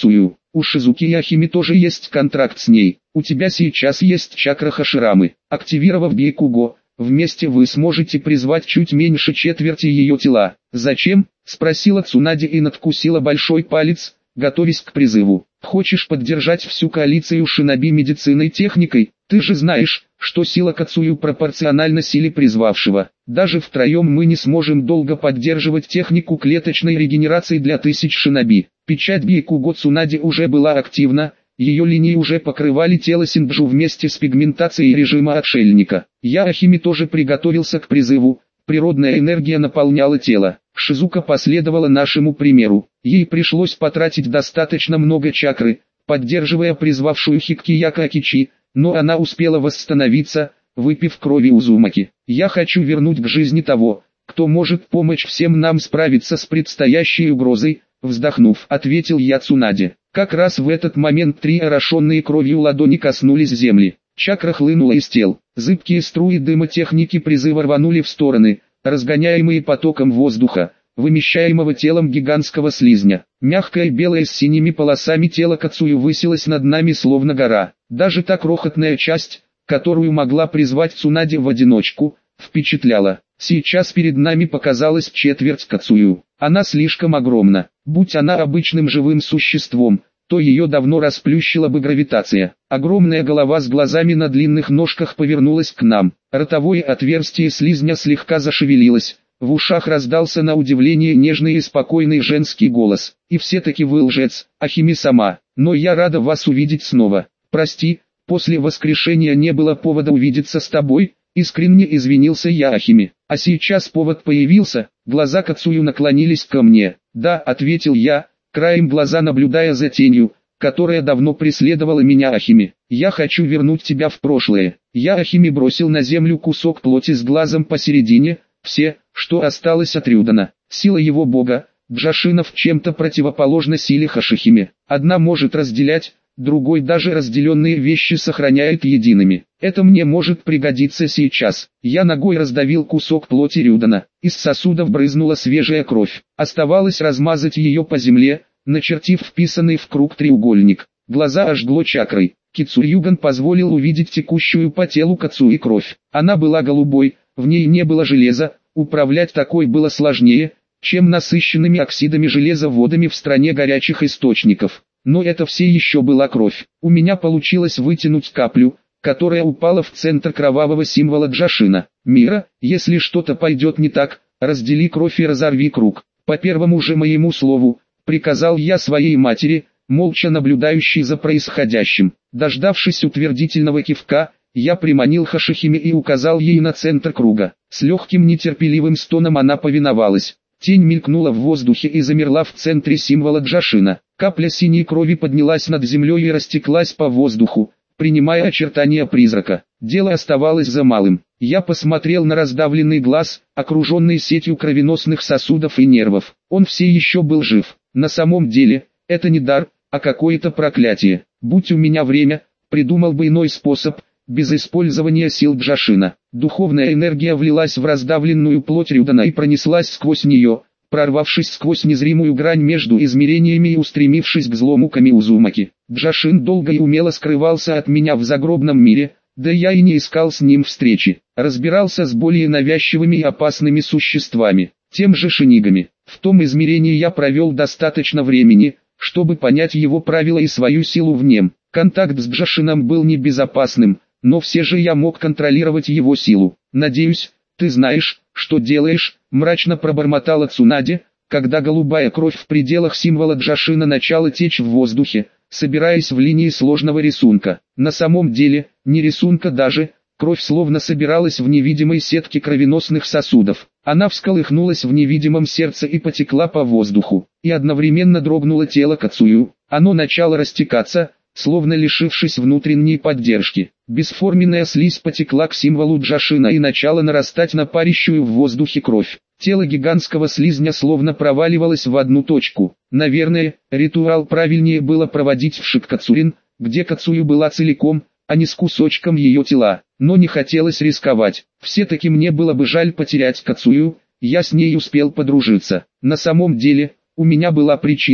У Шизуки Яхими тоже есть контракт с ней. У тебя сейчас есть чакра Хаширамы. Активировав Бейкуго, вместе вы сможете призвать чуть меньше четверти ее тела. Зачем? Спросила Цунаде и надкусила большой палец, готовясь к призыву. Хочешь поддержать всю коалицию шиноби медицинной техникой? Ты же знаешь, что сила Кацую пропорциональна силе призвавшего. Даже втроем мы не сможем долго поддерживать технику клеточной регенерации для тысяч шиноби. Печать Бейкуго Цунаде уже была активна, ее линии уже покрывали тело Синджу вместе с пигментацией режима отшельника. Яохими тоже приготовился к призыву, природная энергия наполняла тело. Шизука последовала нашему примеру. Ей пришлось потратить достаточно много чакры, поддерживая призвавшую Хиккияка Акичи, но она успела восстановиться, выпив крови Узумаки. Я хочу вернуть к жизни того, кто может помочь всем нам справиться с предстоящей угрозой, вздохнув, ответил я Цунаде. Как раз в этот момент три орошенные кровью ладони коснулись земли. Чакра хлынула из тел. Зыбкие струи дыма техники призыва рванули в стороны, разгоняемые потоком воздуха, вымещаемого телом гигантского слизня. Мягкое белое с синими полосами тело Кацую высилось над нами словно гора. Даже та крохотная часть, которую могла призвать Цунаде в одиночку, впечатляла. Сейчас перед нами показалась четверть Кацую. Она слишком огромна. Будь она обычным живым существом, то ее давно расплющила бы гравитация. Огромная голова с глазами на длинных ножках повернулась к нам. Ротовое отверстие слизня слегка зашевелилось. В ушах раздался на удивление нежный и спокойный женский голос. И все-таки вы лжец, Ахими сама. Но я рада вас увидеть снова. Прости, после воскрешения не было повода увидеться с тобой. Искренне извинился я Ахими. А сейчас повод появился. Глаза Кацую наклонились ко мне. Да, ответил я, краем глаза наблюдая за тенью, которая давно преследовала меня Ахими. Я хочу вернуть тебя в прошлое. Я Ахими бросил на землю кусок плоти с глазом посередине, все, что осталось от Рюдана. Сила его бога, Джашинов, чем-то противоположна силе Хашихими. Одна может разделять, другой даже разделенные вещи сохраняет едиными. Это мне может пригодиться сейчас. Я ногой раздавил кусок плоти Рюдана. Из сосудов брызнула свежая кровь. Оставалось размазать ее по земле, начертив вписанный в круг треугольник. Глаза ожгло чакрой. Кицуюган позволил увидеть текущую по телу Кацуи кровь. Она была голубой, в ней не было железа, управлять такой было сложнее, чем насыщенными оксидами железа водами в стране горячих источников. Но это все еще была кровь. У меня получилось вытянуть каплю, которая упала в центр кровавого символа Джашина. Мира, если что-то пойдет не так, раздели кровь и разорви круг. По первому же моему слову, приказал я своей матери, молча наблюдающей за происходящим. Дождавшись утвердительного кивка, я приманил Хашихими и указал ей на центр круга. С легким нетерпеливым стоном она повиновалась. Тень мелькнула в воздухе и замерла в центре символа Джашина. Капля синей крови поднялась над землей и растеклась по воздуху, принимая очертания призрака. Дело оставалось за малым. Я посмотрел на раздавленный глаз, окруженный сетью кровеносных сосудов и нервов. Он все еще был жив. На самом деле, это не дар, а какое-то проклятие. Будь у меня время, придумал бы иной способ, без использования сил Джашина. Духовная энергия влилась в раздавленную плоть Рюдана и пронеслась сквозь нее, прорвавшись сквозь незримую грань между измерениями и устремившись к злому Камиузумаки. Джашин долго и умело скрывался от меня в загробном мире, да я и не искал с ним встречи. Разбирался с более навязчивыми и опасными существами, тем же шинигами. В том измерении я провел достаточно времени, чтобы понять его правила и свою силу в нем. Контакт с Джашином был небезопасным, но все же я мог контролировать его силу. «Надеюсь, ты знаешь, что делаешь», — мрачно пробормотала Цунаде, когда голубая кровь в пределах символа Джашина начала течь в воздухе, собираясь в линии сложного рисунка. На самом деле, не рисунка даже, кровь словно собиралась в невидимой сетке кровеносных сосудов. Она всколыхнулась в невидимом сердце и потекла по воздуху, и одновременно дрогнуло тело Кацую. Оно начало растекаться, словно лишившись внутренней поддержки. Бесформенная слизь потекла к символу Джашина и начала нарастать на парящую в воздухе кровь. Тело гигантского слизня словно проваливалось в одну точку. Наверное, ритуал правильнее было проводить в Шиккацурин, где Кацую была целиком, а не с кусочком ее тела. Но не хотелось рисковать. Все-таки мне было бы жаль потерять Кацую, я с ней успел подружиться. На самом деле, у меня была причина,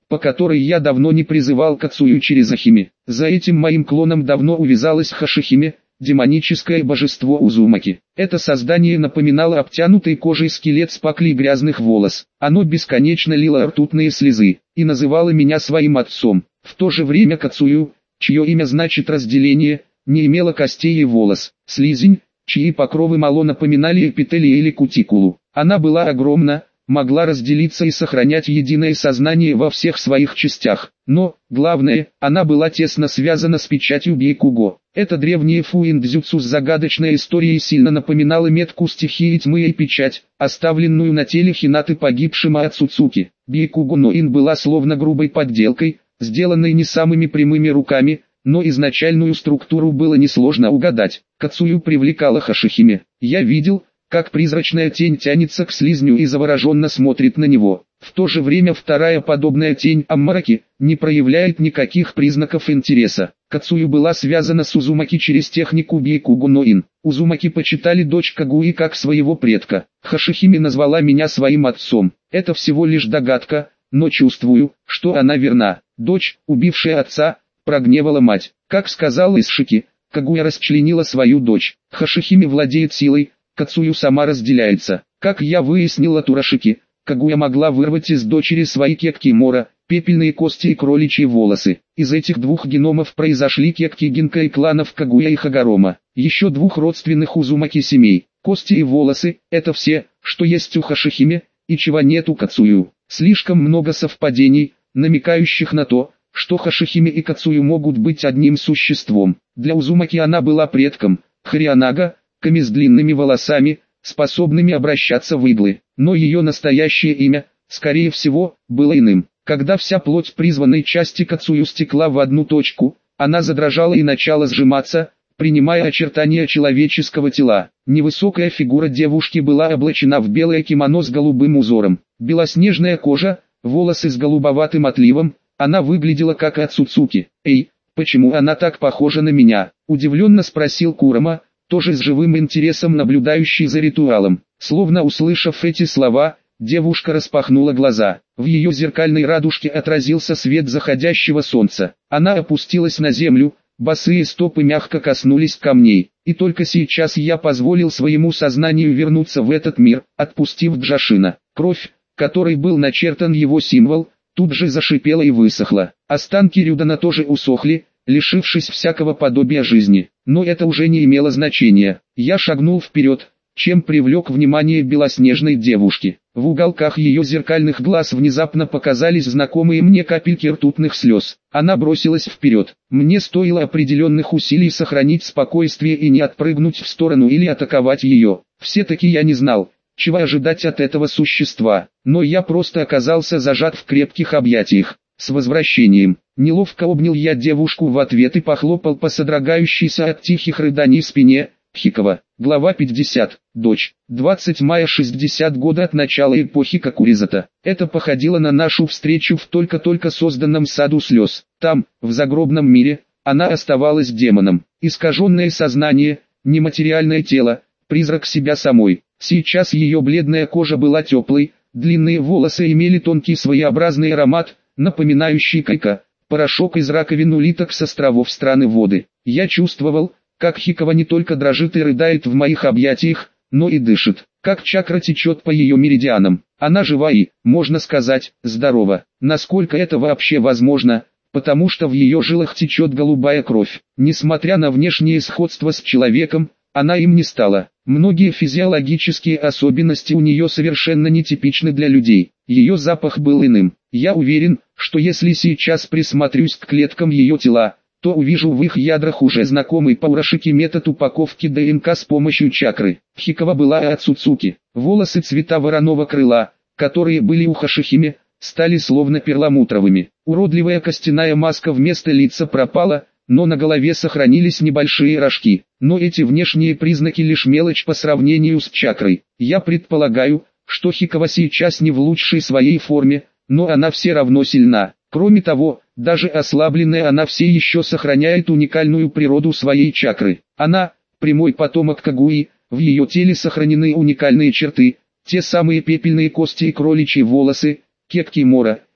по которой я давно не призывал Кацую через Ахиме. За этим моим клоном давно увязалась Хашихиме, демоническое божество Узумаки. Это создание напоминало обтянутый кожей скелет с паклей грязных волос. Оно бесконечно лило ртутные слезы и называло меня своим отцом. В то же время Кацую, чье имя значит разделение, не имела костей и волос. Слизень, чьи покровы мало напоминали эпителий или кутикулу. Она была огромна, могла разделиться и сохранять единое сознание во всех своих частях. Но, главное, она была тесно связана с печатью Бейкуго. Эта древняя фуиндзюцу с загадочной историей сильно напоминала метку стихии тьмы и печать, оставленную на теле Хинаты погибшим Ацуцуки. Бейкуго Ноин была словно грубой подделкой, сделанной не самыми прямыми руками, но изначальную структуру было несложно угадать. Кацую привлекала Хашихиме. Я видел, как призрачная тень тянется к слизню и завороженно смотрит на него. В то же время вторая подобная тень Аммараки не проявляет никаких признаков интереса. Кацую была связана с Узумаки через технику Бейкуго Ноин. Узумаки почитали дочь Кагуи как своего предка. Хашихиме назвала меня своим отцом. Это всего лишь догадка, но чувствую, что она верна. Дочь, убившая отца, прогневала мать. Как сказал Исшики, Кагуя расчленила свою дочь. Хашихиме владеет силой, Кацую сама разделяется. Как я выяснил от Урашики, Кагуя могла вырвать из дочери свои кекки-мора, пепельные кости и кроличьи волосы. Из этих двух геномов произошли кекки Гинка и кланов Кагуя и Хагарома. Еще двух родственных Узумаки семей. Кости и волосы – это все, что есть у Хашихиме, и чего нет у Кацую. Слишком много совпадений, намекающих на то, что Хашихиме и Кацую могут быть одним существом. Для Узумаки она была предком, Харианага, ками с длинными волосами, способными обращаться в иглы. Но ее настоящее имя, скорее всего, было иным. Когда вся плоть призванной части Кацую стекла в одну точку, она задрожала и начала сжиматься, принимая очертания человеческого тела. Невысокая фигура девушки была облачена в белое кимоно с голубым узором. Белоснежная кожа, волосы с голубоватым отливом, она выглядела как Ацуцуки. «Эй, почему она так похожа на меня?» – удивленно спросил Курама, тоже с живым интересом наблюдающий за ритуалом. Словно услышав эти слова, девушка распахнула глаза. В ее зеркальной радужке отразился свет заходящего солнца. Она опустилась на землю, босые стопы мягко коснулись камней. И только сейчас я позволил своему сознанию вернуться в этот мир, отпустив Джашина. Кровь, которой был начертан его символ, тут же зашипела и высохла. Останки Рюдана тоже усохли, лишившись всякого подобия жизни. Но это уже не имело значения. Я шагнул вперед, чем привлек внимание белоснежной девушки. В уголках ее зеркальных глаз внезапно показались знакомые мне капельки ртутных слез. Она бросилась вперед. Мне стоило определенных усилий сохранить спокойствие и не отпрыгнуть в сторону или атаковать ее. Все-таки я не знал, чего ожидать от этого существа, но я просто оказался зажат в крепких объятиях. «С возвращением!» Неловко обнял я девушку в ответ и похлопал по содрогающейся от тихих рыданий спине. Хикова. Глава пятьдесят. Дочь. двадцатого мая шестидесятого года от начала эпохи Какуризата. Это походило на нашу встречу в только-только созданном саду слез. Там, в загробном мире, она оставалась демоном. Искаженное сознание, нематериальное тело, призрак себя самой. Сейчас ее бледная кожа была теплой, длинные волосы имели тонкий своеобразный аромат, напоминающий кайка, порошок из раковин улиток с островов страны воды. Я чувствовал, как Хикова не только дрожит и рыдает в моих объятиях, но и дышит, как чакра течет по ее меридианам. Она жива и, можно сказать, здорова. Насколько это вообще возможно, потому что в ее жилах течет голубая кровь. Несмотря на внешнее сходство с человеком, она им не стала. Многие физиологические особенности у нее совершенно нетипичны для людей. Ее запах был иным. Я уверен, что если сейчас присмотрюсь к клеткам ее тела, то увижу в их ядрах уже знакомый по Урашике метод упаковки ДНК с помощью чакры. Хикова была Ацуцуки. Волосы цвета вороного крыла, которые были у Хашихиме, стали словно перламутровыми. Уродливая костяная маска вместо лица пропала, но на голове сохранились небольшие рожки. Но эти внешние признаки лишь мелочь по сравнению с чакрой. Я предполагаю, что Хикова сейчас не в лучшей своей форме, но она все равно сильна. Кроме того, даже ослабленная она все еще сохраняет уникальную природу своей чакры. Она – прямой потомок Кагуи, в ее теле сохранены уникальные черты, те самые пепельные кости и кроличьи волосы, кекки мора,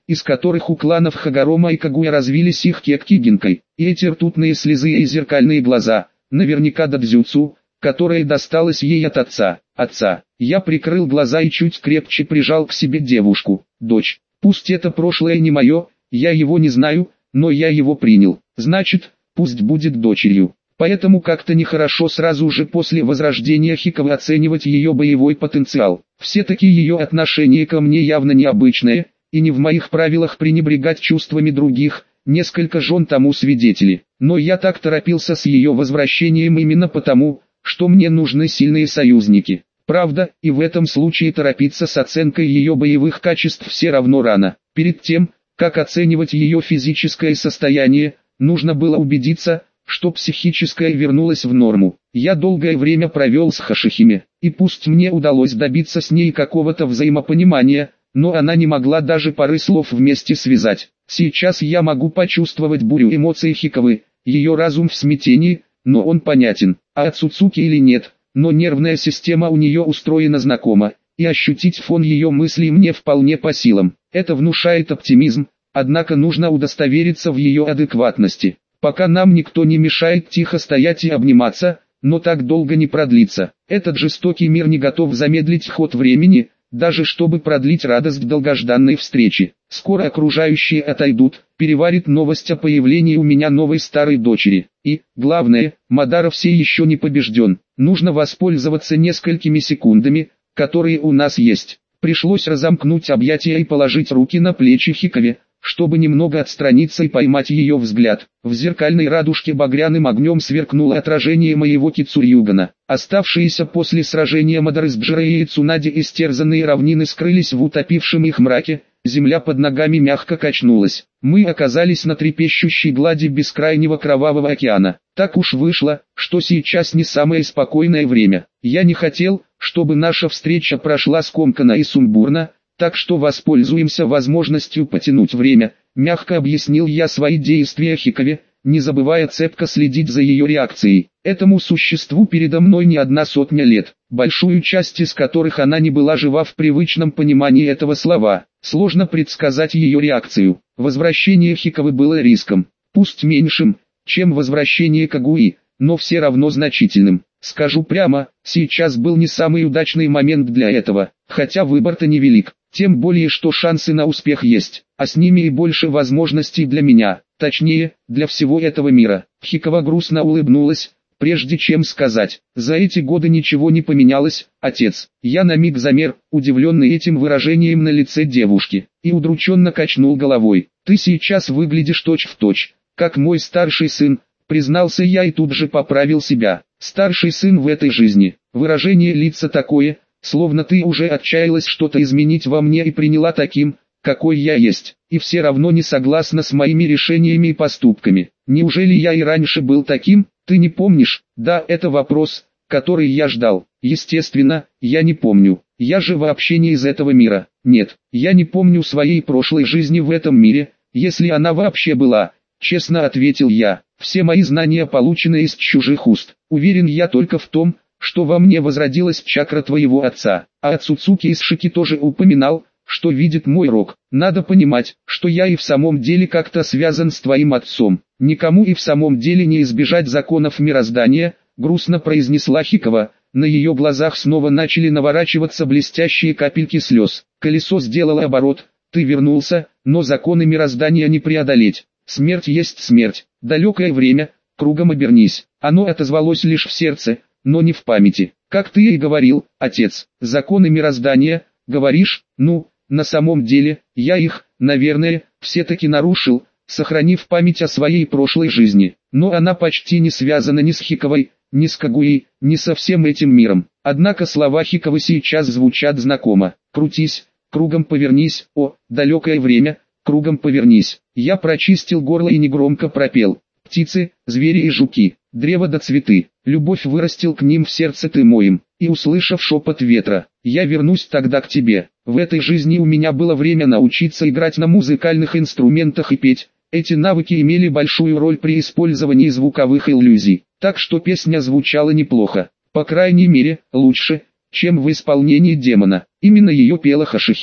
из которых у кланов Хагарома и Кагуя развились их кекки Гинкой, и эти ртутные слезы и зеркальные глаза, наверняка дадзюцу, которое досталось ей от отца. Отца. Я прикрыл глаза и чуть крепче прижал к себе девушку. Дочь. Пусть это прошлое не мое, я его не знаю, но я его принял. Значит, пусть будет дочерью. Поэтому как-то нехорошо сразу же после возрождения Хикавы оценивать ее боевой потенциал. Все-таки ее отношение ко мне явно необычное, и не в моих правилах пренебрегать чувствами других, несколько жен тому свидетели. Но я так торопился с ее возвращением именно потому, что мне нужны сильные союзники. Правда, и в этом случае торопиться с оценкой ее боевых качеств все равно рано. Перед тем, как оценивать ее физическое состояние, нужно было убедиться, что психическое вернулось в норму. Я долгое время провел с Хашихиме, и пусть мне удалось добиться с ней какого-то взаимопонимания, но она не могла даже пары слов вместе связать. Сейчас я могу почувствовать бурю эмоций Хикавы, ее разум в смятении, но он понятен, а от Цуцуки или нет, но нервная система у нее устроена знакомо, и ощутить фон ее мыслей мне вполне по силам. Это внушает оптимизм, однако нужно удостовериться в ее адекватности. Пока нам никто не мешает тихо стоять и обниматься, но так долго не продлится. Этот жестокий мир не готов замедлить ход времени, даже чтобы продлить радость долгожданной встречи. Скоро окружающие отойдут, переварит новость о появлении у меня новой старой дочери. И, главное, Мадара все еще не побежден. Нужно воспользоваться несколькими секундами, которые у нас есть. Пришлось разомкнуть объятия и положить руки на плечи Хикаве, чтобы немного отстраниться и поймать ее взгляд. В зеркальной радужке багряным огнем сверкнуло отражение моего Кицурьюгана. Оставшиеся после сражения Мадары с Джирей и Цунади истерзанные равнины скрылись в утопившем их мраке, земля под ногами мягко качнулась. Мы оказались на трепещущей глади бескрайнего кровавого океана. Так уж вышло, что сейчас не самое спокойное время. Я не хотел, чтобы наша встреча прошла скомканно и сумбурно, так что воспользуемся возможностью потянуть время, мягко объяснил я свои действия Хикаве, не забывая цепко следить за ее реакцией. Этому существу передо мной не одна сотня лет, большую часть из которых она не была жива в привычном понимании этого слова. Сложно предсказать ее реакцию. Возвращение Хикавы было риском, пусть меньшим, чем возвращение Кагуи, но все равно значительным. Скажу прямо, сейчас был не самый удачный момент для этого, хотя выбор-то невелик. Тем более, что шансы на успех есть, а с ними и больше возможностей для меня, точнее, для всего этого мира. Хикава грустно улыбнулась, прежде чем сказать: «За эти годы ничего не поменялось, отец». Я на миг замер, удивленный этим выражением на лице девушки, и удрученно качнул головой. «Ты сейчас выглядишь точь-в-точь, как мой старший сын», признался я и тут же поправил себя. «Старший сын в этой жизни». Выражение лица такое, словно ты уже отчаялась что-то изменить во мне и приняла таким, какой я есть, и все равно не согласна с моими решениями и поступками. Неужели я и раньше был таким? Ты не помнишь? Да, это вопрос, который я ждал. Естественно, я не помню. Я же вообще не из этого мира. Нет, я не помню своей прошлой жизни в этом мире, если она вообще была. Честно ответил я. Все мои знания получены из чужих уст. Уверен я только в том, что во мне возродилась чакра твоего отца, а Цуцуки из Шики тоже упоминал, что видит мой рог. Надо понимать, что я и в самом деле как-то связан с твоим отцом. Никому и в самом деле не избежать законов мироздания, грустно произнесла Хикава. На ее глазах снова начали наворачиваться блестящие капельки слез. Колесо сделало оборот, ты вернулся, но законы мироздания не преодолеть. Смерть есть смерть, далекое время, кругом обернись. Оно отозвалось лишь в сердце, но не в памяти. Как ты и говорил, отец, законы мироздания, говоришь, ну, на самом деле, я их, наверное, все-таки нарушил, сохранив память о своей прошлой жизни. Но она почти не связана ни с Хикавой, ни с Кагуей, ни со всем этим миром. Однако слова Хикавы сейчас звучат знакомо. Крутись, кругом повернись, о, далекое время, кругом повернись. Я прочистил горло и негромко пропел. Птицы, звери и жуки, древо да цветы, любовь вырастил к ним в сердце ты моим, и услышав шепот ветра, я вернусь тогда к тебе. В этой жизни у меня было время научиться играть на музыкальных инструментах и петь, эти навыки имели большую роль при использовании звуковых иллюзий, так что песня звучала неплохо, по крайней мере, лучше, чем в исполнении демона. Именно ее пела Хашихиме.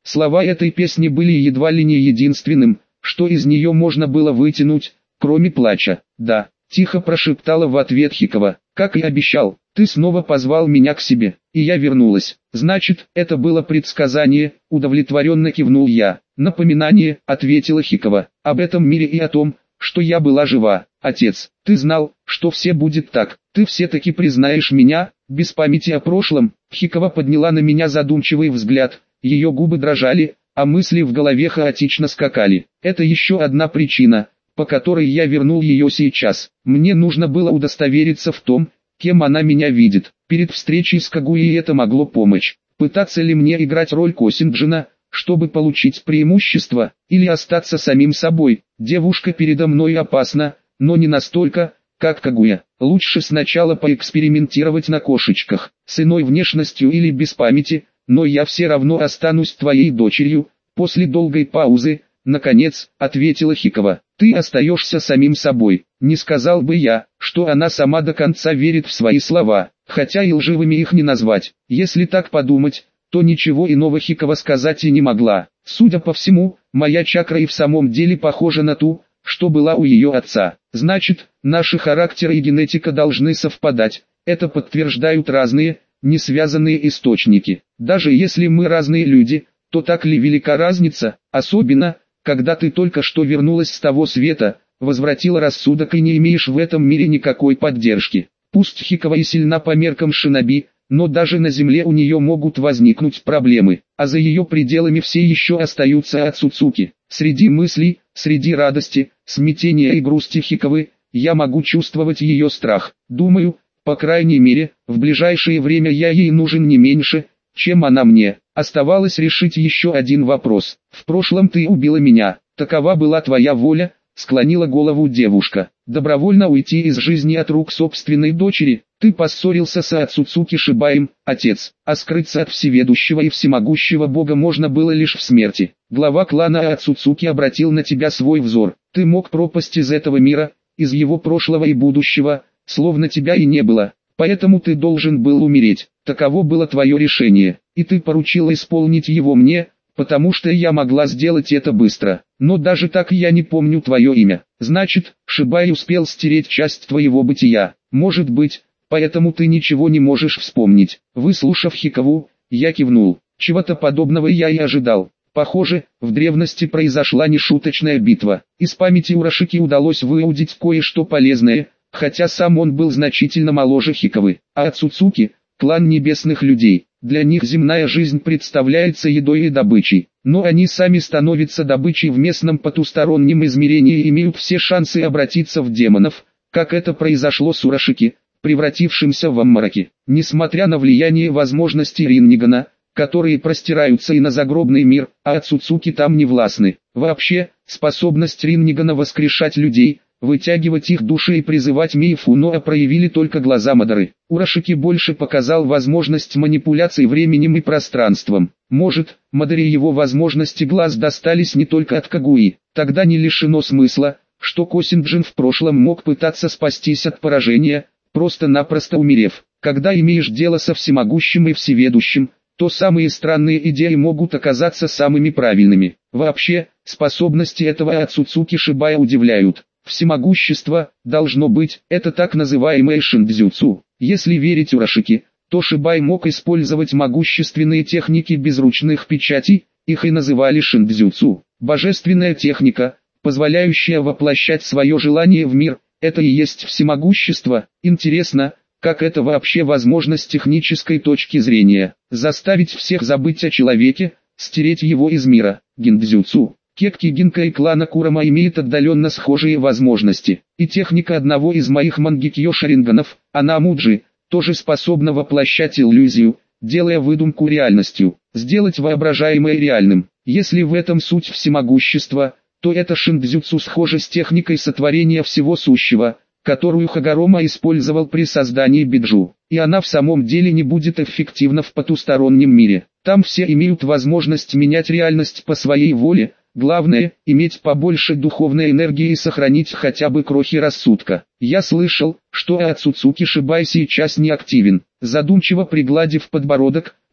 Слова этой песни были едва ли не единственным, что из нее можно было вытянуть, кроме плача. «Да», — тихо прошептала в ответ Хикова, — «как и обещал, ты снова позвал меня к себе, и я вернулась». «Значит, это было предсказание», — удовлетворенно кивнул я. «Напоминание», — ответила Хикова, — «об этом мире и о том, что я была жива. Отец, ты знал, что все будет так, ты все-таки признаешь меня, без памяти о прошлом». Хикова подняла на меня задумчивый взгляд, ее губы дрожали, а мысли в голове хаотично скакали. «Это еще одна причина, по которой я вернул ее сейчас. Мне нужно было удостовериться в том, кем она меня видит. Перед встречей с Кагуей это могло помочь. Пытаться ли мне играть роль Косинджина, чтобы получить преимущество, или остаться самим собой? Девушка передо мной опасна, но не настолько, как Кагуя. Лучше сначала поэкспериментировать на кошечках, с иной внешностью или без памяти, но я все равно останусь твоей дочерью». После долгой паузы, наконец, ответила Хикова. «Ты остаешься самим собой». Не сказал бы я, что она сама до конца верит в свои слова, хотя и лживыми их не назвать. Если так подумать, то ничего иного Хикова сказать и не могла. Судя по всему, моя чакра и в самом деле похожа на ту, что была у ее отца. Значит, наши характеры и генетика должны совпадать. Это подтверждают разные, не связанные источники. Даже если мы разные люди, то так ли велика разница, особенно, когда ты только что вернулась с того света, возвратила рассудок и не имеешь в этом мире никакой поддержки. Пусть Хикова и сильна по меркам шиноби, но даже на земле у нее могут возникнуть проблемы, а за ее пределами все еще остаются Ацуцуки. Среди мыслей, среди радости, смятения и грусти Хиковы, я могу чувствовать ее страх. Думаю, по крайней мере, в ближайшее время я ей нужен не меньше, чем она мне. Оставалось решить еще один вопрос. В прошлом ты убила меня, такова была твоя воля, склонила голову девушка. Добровольно уйти из жизни от рук собственной дочери, ты поссорился с Ацуцуки Шибаем, отец, а скрыться от всеведущего и всемогущего бога можно было лишь в смерти. Глава клана Ацуцуки обратил на тебя свой взор. Ты мог пропасть из этого мира, из его прошлого и будущего, словно тебя и не было. Поэтому ты должен был умереть, таково было твое решение, и ты поручила исполнить его мне, потому что я могла сделать это быстро. Но даже так я не помню твое имя. Значит, Шибай успел стереть часть твоего бытия. Может быть, поэтому ты ничего не можешь вспомнить. Выслушав Хикову, я кивнул. Чего-то подобного я и ожидал. Похоже, в древности произошла нешуточная битва. Из памяти Урашики удалось выудить кое-что полезное, хотя сам он был значительно моложе Хиковы. А Ацуцуки – клан небесных людей. Для них земная жизнь представляется едой и добычей. Но они сами становятся добычей в местном потустороннем измерении и имеют все шансы обратиться в демонов, как это произошло с Урашики, превратившимся в Аммараки. Несмотря на влияние возможностей Риннигана, которые простираются и на загробный мир, а Ацуцуки там не властны. Вообще, способность Риннигана воскрешать людей, вытягивать их души и призывать Миифуноа проявили только глаза Мадары. Урашики больше показал возможность манипуляций временем и пространством. Может, Мадаре его возможности глаз достались не только от Кагуи. Тогда не лишено смысла, что Косинджин в прошлом мог пытаться спастись от поражения, просто-напросто умерев. Когда имеешь дело со всемогущим и всеведущим, то самые странные идеи могут оказаться самыми правильными. Вообще, способности этого Ацуцуки Шибая удивляют. Всемогущество, должно быть, это так называемое шиндзюцу. Если верить Урашики, то Шибай мог использовать могущественные техники без ручных печатей, их и называли шиндзюцу. Божественная техника, позволяющая воплощать свое желание в мир, это и есть всемогущество. Интересно, как это вообще возможно с технической точки зрения. Заставить всех забыть о человеке, стереть его из мира. Гиндзюцу. Кекки Гинка и клана Курама имеют отдаленно схожие возможности. И техника одного из моих мангикьё шаринганов, Анамуджи, тоже способна воплощать иллюзию, делая выдумку реальностью, сделать воображаемое реальным. Если в этом суть всемогущества, то это шиндзюцу схоже с техникой сотворения всего сущего, которую Хагарома использовал при создании биджу. И она в самом деле не будет эффективна в потустороннем мире. Там все имеют возможность менять реальность по своей воле. Главное, иметь побольше духовной энергии и сохранить хотя бы крохи рассудка. Я слышал, что Ацуцуки Шибай сейчас не активен. Задумчиво пригладив подбородок,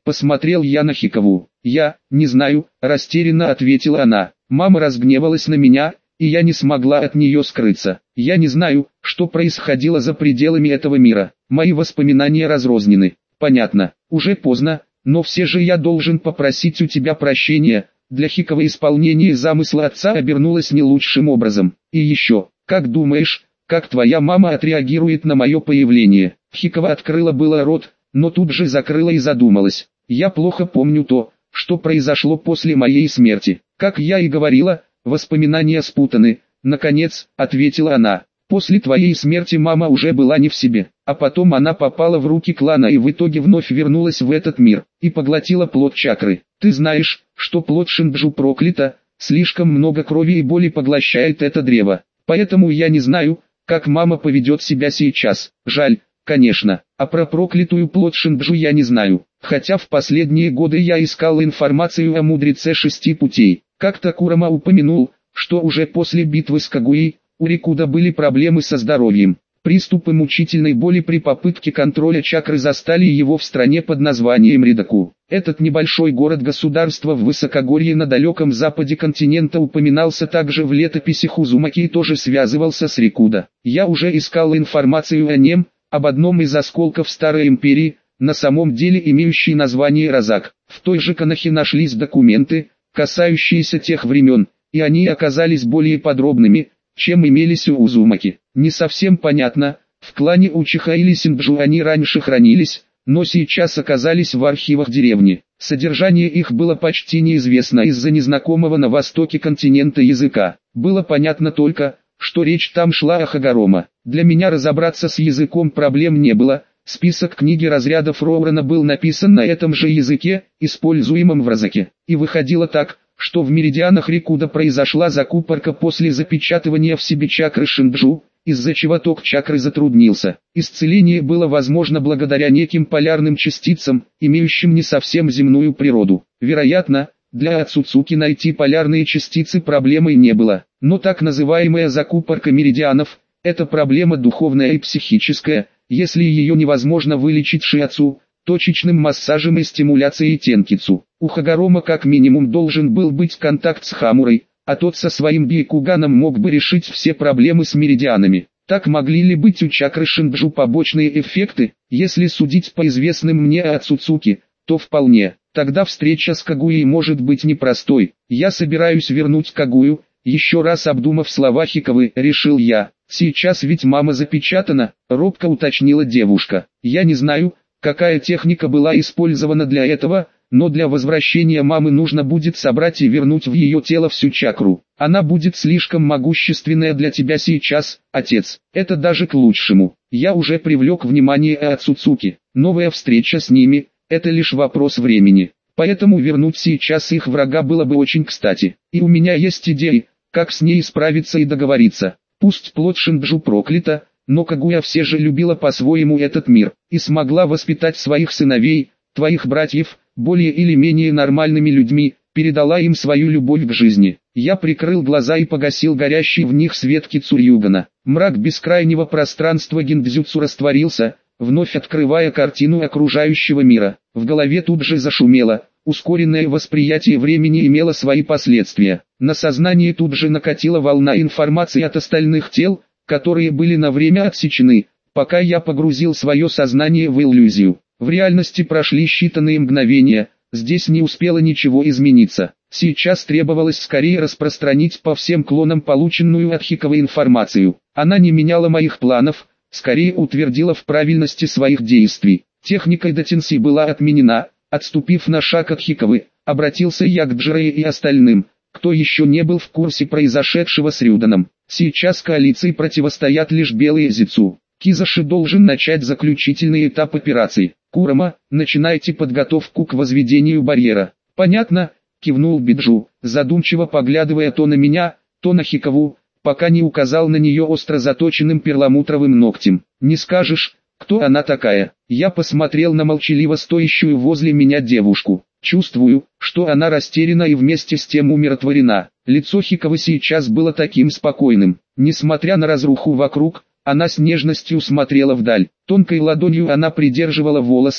Посмотрел я на Хикову. «Я, не знаю», – растерянно ответила она. Мама разгневалась на меня, и я не смогла от нее скрыться. Я не знаю, что происходило за пределами этого мира. Мои воспоминания разрознены. Понятно, уже поздно, но все же я должен попросить у тебя прощения. Для Хикова исполнение замысла отца обернулось не лучшим образом. И еще, как думаешь, как твоя мама отреагирует на мое появление? Хикова открыла было рот, но тут же закрыла и задумалась. Я плохо помню то, что произошло после моей смерти. Как я и говорила, воспоминания спутаны. Наконец, ответила она. После твоей смерти мама уже была не в себе, а потом она попала в руки клана и в итоге вновь вернулась в этот мир, и поглотила плод чакры. Ты знаешь, что плод Шинджу проклято, слишком много крови и боли поглощает это древо. Поэтому я не знаю, как мама поведет себя сейчас. Жаль, конечно, а про проклятую плод Шинджу я не знаю. Хотя в последние годы я искал информацию о мудреце шести путей. Как-то Курама упомянул, что уже после битвы с Кагуей, у Рикуда были проблемы со здоровьем. Приступы мучительной боли при попытке контроля чакры застали его в стране под названием Ридаку. Этот небольшой город-государство в высокогорье на далеком западе континента упоминался также в летописи Хузумаки и тоже связывался с Рикуда. Я уже искал информацию о нем, об одном из осколков Старой Империи, на самом деле имеющий название Разак. В той же Канахе нашлись документы, касающиеся тех времен, и они оказались более подробными, чем имелись у Узумаки. Не совсем понятно, в клане Учиха или Синджу они раньше хранились, но сейчас оказались в архивах деревни. Содержание их было почти неизвестно из-за незнакомого на востоке континента языка. Было понятно только, что речь там шла о Хагарома. Для меня разобраться с языком проблем не было. Список книги разрядов Роурана был написан на этом же языке, используемом в Разаке. И выходило так, что в меридианах Рикуда произошла закупорка после запечатывания в себе чакры Шинджу, из-за чего ток чакры затруднился. Исцеление было возможно благодаря неким полярным частицам, имеющим не совсем земную природу. Вероятно, для Ацуцуки найти полярные частицы проблемой не было. Но так называемая закупорка меридианов – это проблема духовная и психическая. Если ее невозможно вылечить шиацу, точечным массажем и стимуляцией тенкицу. У Хагарома как минимум должен был быть контакт с Хамурой, а тот со своим Бейкуганом мог бы решить все проблемы с меридианами. Так могли ли быть у чакры Шинджу побочные эффекты? Если судить по известным мне Ацуцуки, то вполне. Тогда встреча с Кагуей может быть непростой. Я собираюсь вернуть Кагую, еще раз обдумав слова Хиковы, решил я. Сейчас ведь мама запечатана, робко уточнила девушка. Я не знаю, какая техника была использована для этого, но для возвращения мамы нужно будет собрать и вернуть в ее тело всю чакру. Она будет слишком могущественная для тебя сейчас, отец. Это даже к лучшему. Я уже привлек внимание Ацуцуки. Новая встреча с ними – это лишь вопрос времени. Поэтому вернуть сейчас их врага было бы очень кстати. И у меня есть идеи, как с ней справиться и договориться. Пусть плод Шинджу проклято, но Кагуя все же любила по-своему этот мир, и смогла воспитать своих сыновей, твоих братьев, более или менее нормальными людьми, передала им свою любовь к жизни. Я прикрыл глаза и погасил горящий в них свет Кицурьюгана. Мрак бескрайнего пространства Гиндзюцу растворился, вновь открывая картину окружающего мира. В голове тут же зашумело. Ускоренное восприятие времени имело свои последствия. На сознание тут же накатила волна информации от остальных тел, которые были на время отсечены, пока я погрузил свое сознание в иллюзию. В реальности прошли считанные мгновения, здесь не успело ничего измениться. Сейчас требовалось скорее распространить по всем клонам полученную от Хиковой информацию. Она не меняла моих планов, скорее утвердила в правильности своих действий. Техника Датинси была отменена. Отступив на шаг от Хиковы, обратился я к Джирее и остальным, кто еще не был в курсе произошедшего с Рюданом. Сейчас коалиции противостоят лишь Белые Зицу. Кизаши должен начать заключительный этап операции. Курама, начинайте подготовку к возведению барьера. Понятно, кивнул Биджу, задумчиво поглядывая то на меня, то на Хикову, пока не указал на нее остро заточенным перламутровым ногтем. Не скажешь, кто она такая? Я посмотрел на молчаливо стоящую возле меня девушку. Чувствую, что она растеряна и вместе с тем умиротворена. Лицо Хиковы сейчас было таким спокойным. Несмотря на разруху вокруг, она с нежностью смотрела вдаль. Тонкой ладонью она придерживала волосы,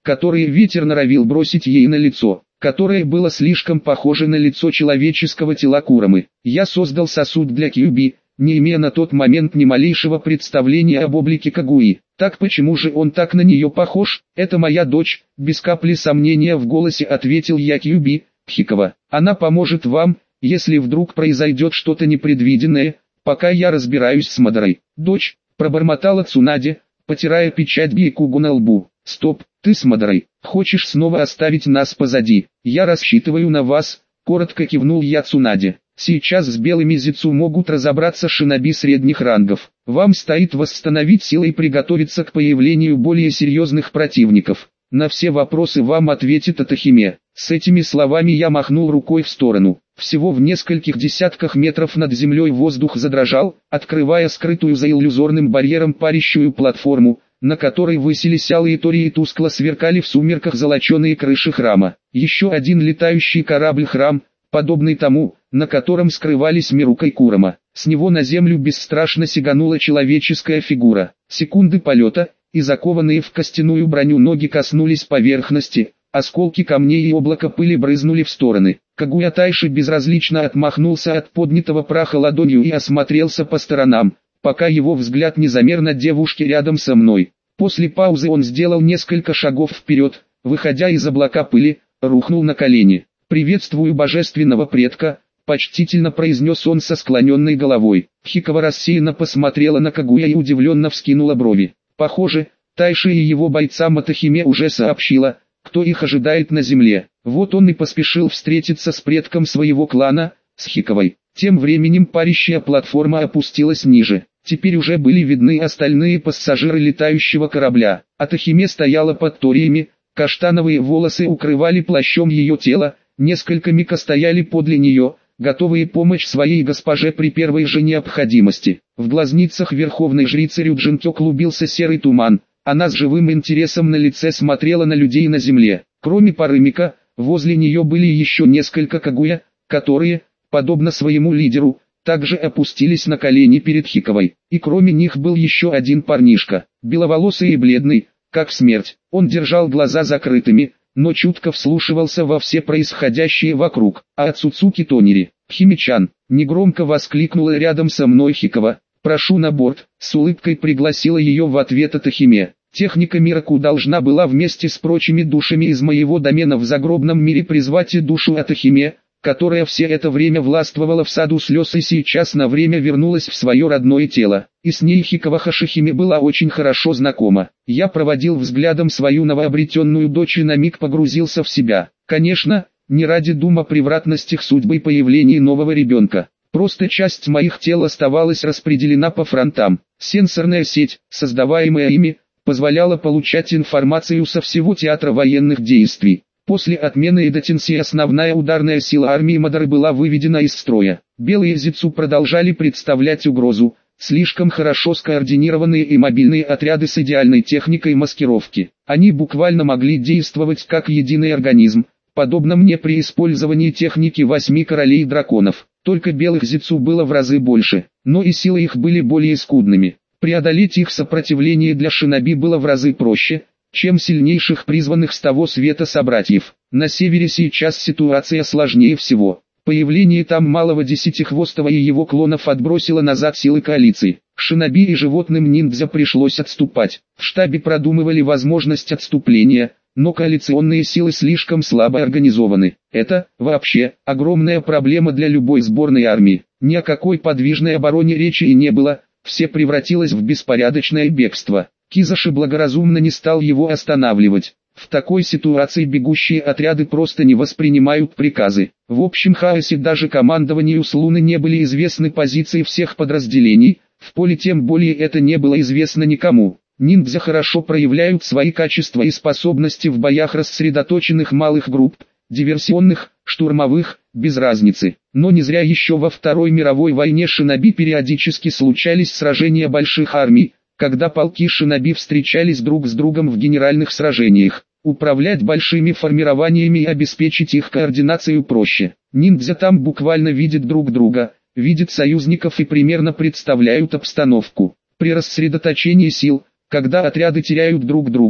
которые ветер норовил бросить ей на лицо, которое было слишком похоже на лицо человеческого тела Курамы. Я создал сосуд для Кьюби, не имея на тот момент ни малейшего представления об облике Кагуи. Так почему же он так на нее похож? Это моя дочь, без капли сомнения в голосе ответил я Кьюби, Хикова. Она поможет вам, если вдруг произойдет что-то непредвиденное, пока я разбираюсь с Мадорой. Дочь, пробормотала Цунаде, потирая печать Бейкугу на лбу. Стоп, ты с Мадорой, хочешь снова оставить нас позади? Я рассчитываю на вас, коротко кивнул я Цунаде. Сейчас с белыми Зицу могут разобраться шиноби средних рангов. Вам стоит восстановить силы и приготовиться к появлению более серьезных противников. На все вопросы вам ответит Атахиме. С этими словами я махнул рукой в сторону. Всего в нескольких десятках метров над землей воздух задрожал, открывая скрытую за иллюзорным барьером парящую платформу, на которой высились алые тории и тускло сверкали в сумерках золоченые крыши храма. Еще один летающий корабль-храм, подобный тому, на котором скрывались Мирука и Курама. С него на землю бесстрашно сиганула человеческая фигура. Секунды полета, и закованные в костяную броню ноги коснулись поверхности, осколки камней и облака пыли брызнули в стороны. Кагуя Тайши безразлично отмахнулся от поднятого праха ладонью и осмотрелся по сторонам, пока его взгляд не замер на девушке рядом со мной. После паузы он сделал несколько шагов вперед, выходя из облака пыли, рухнул на колени. «Приветствую божественного предка», — почтительно произнес он со склоненной головой. Хикова рассеянно посмотрела на Кагуя и удивленно вскинула брови. Похоже, Тайши и его бойцам Атахиме уже сообщила, кто их ожидает на земле. Вот он и поспешил встретиться с предком своего клана, с Хиковой. Тем временем парящая платформа опустилась ниже. Теперь уже были видны остальные пассажиры летающего корабля. Атахиме стояла под ториями, каштановые волосы укрывали плащом ее тело, несколько мика стояли подле нее, готовые помочь своей госпоже при первой же необходимости. В глазницах верховной жрицы Рюджинкё клубился серый туман. Она с живым интересом на лице смотрела на людей на земле. Кроме Парымика, возле нее были еще несколько Кагуя, которые, подобно своему лидеру, также опустились на колени перед Хиковой. И кроме них был еще один парнишка, беловолосый и бледный, как смерть. Он держал глаза закрытыми, но чутко вслушивался во все происходящее вокруг. А Ацуцуки Тонери, Химичан, негромко воскликнула рядом со мной Хикова. «Прошу на борт», с улыбкой пригласила ее в ответ Атахиме. Техника Мираку должна была вместе с прочими душами из моего домена в загробном мире призвать и душу Атахиме, которая все это время властвовала в саду слез и сейчас на время вернулась в свое родное тело. И с ней Хикова Хашихиме была очень хорошо знакома. Я проводил взглядом свою новообретенную дочь и на миг погрузился в себя. Конечно, не ради дума превратности судьбы и появления нового ребенка. Просто часть моих тел оставалась распределена по фронтам. Сенсорная сеть, создаваемая ими, позволяла получать информацию со всего театра военных действий. После отмены Эдатинси основная ударная сила армии Мадоры была выведена из строя. Белые Зицу продолжали представлять угрозу, слишком хорошо скоординированные и мобильные отряды с идеальной техникой маскировки. Они буквально могли действовать как единый организм, подобно мне при использовании техники восьми королей драконов. Только белых Зицу было в разы больше, но и силы их были более скудными. Преодолеть их сопротивление для шиноби было в разы проще, чем сильнейших призванных с того света собратьев. На севере сейчас ситуация сложнее всего. Появление там малого десятихвостого и его клонов отбросило назад силы коалиции. Шиноби и животным ниндзя пришлось отступать. В штабе продумывали возможность отступления, но коалиционные силы слишком слабо организованы. Это, вообще, огромная проблема для любой сборной армии. Ни о какой подвижной обороне речи и не было, все превратилось в беспорядочное бегство. Кизаши благоразумно не стал его останавливать. В такой ситуации бегущие отряды просто не воспринимают приказы. В общем хаосе даже командованию с Луны не были известны позиции всех подразделений, в поле тем более это не было известно никому. Ниндзя хорошо проявляют свои качества и способности в боях рассредоточенных малых групп, диверсионных, штурмовых, без разницы. Но не зря еще во Второй мировой войне шиноби периодически случались сражения больших армий, когда полки шиноби встречались друг с другом в генеральных сражениях. Управлять большими формированиями и обеспечить их координацию проще. Ниндзя там буквально видят друг друга, видят союзников и примерно представляют обстановку. При рассредоточении сил, когда отряды теряют друг друга,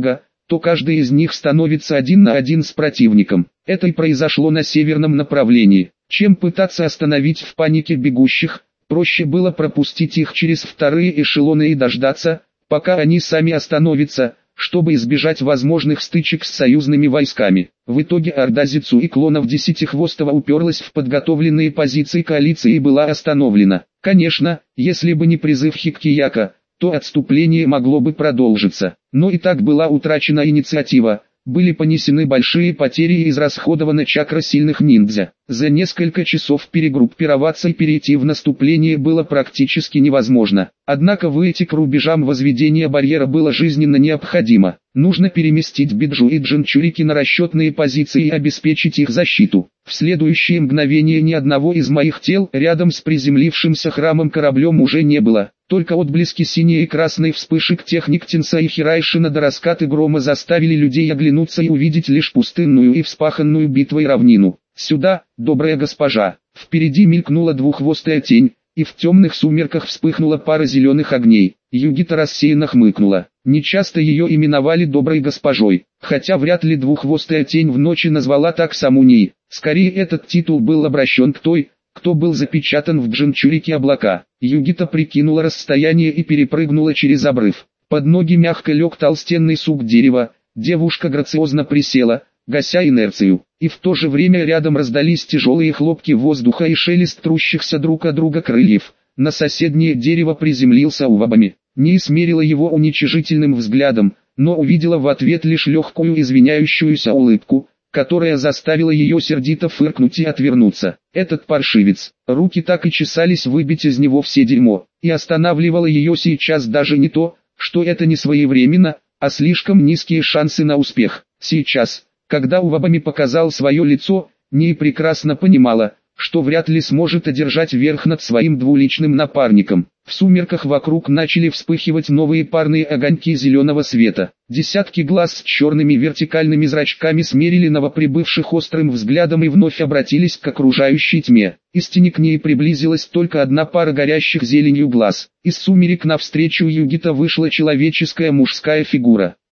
то каждый из них становится один на один с противником. Это и произошло на северном направлении. Чем пытаться остановить в панике бегущих, проще было пропустить их через вторые эшелоны и дождаться, пока они сами остановятся, чтобы избежать возможных стычек с союзными войсками. В итоге орда Зицу и клонов Десятихвостого уперлась в подготовленные позиции коалиции и была остановлена. Конечно, если бы не призыв Хиккияка, то отступление могло бы продолжиться. Но и так была утрачена инициатива, были понесены большие потери и израсходована чакра сильных ниндзя. За несколько часов перегруппироваться и перейти в наступление было практически невозможно. Однако выйти к рубежам возведения барьера было жизненно необходимо. Нужно переместить Биджу и Джинчурики на расчетные позиции и обеспечить их защиту. В следующее мгновение ни одного из моих тел рядом с приземлившимся храмом кораблем уже не было. Только отблески синей и красной вспышек техник Тинса и Хирайшина до раскаты грома заставили людей оглянуться и увидеть лишь пустынную и вспаханную битвой равнину. «Сюда, добрая госпожа!» Впереди мелькнула двуххвостая тень, и в темных сумерках вспыхнула пара зеленых огней. Югита рассеянно хмыкнула. Нечасто ее именовали доброй госпожой, хотя вряд ли двуххвостая тень в ночи назвала так саму Нии. Скорее этот титул был обращен к той, кто был запечатан в Джинчурике облака. Югита прикинула расстояние и перепрыгнула через обрыв. Под ноги мягко лег толстенный сук дерева, девушка грациозно присела, гася инерцию, и в то же время рядом раздались тяжелые хлопки воздуха и шелест трущихся друг от друга крыльев. На соседнее дерево приземлился Увабами. Не смерила его уничижительным взглядом, но увидела в ответ лишь легкую извиняющуюся улыбку, которая заставила ее сердито фыркнуть и отвернуться. Этот паршивец, руки так и чесались выбить из него все дерьмо, и останавливало ее сейчас даже не то, что это не своевременно, а слишком низкие шансы на успех. Сейчас, когда Увабами показал свое лицо, Нии прекрасно понимала, что вряд ли сможет одержать верх над своим двуличным напарником. В сумерках вокруг начали вспыхивать новые парные огоньки зеленого света. Десятки глаз с черными вертикальными зрачками смерили новоприбывших острым взглядом и вновь обратились к окружающей тьме. Из тени к ней приблизилась только одна пара горящих зеленью глаз. Из сумерек навстречу Югита вышла человеческая мужская фигура.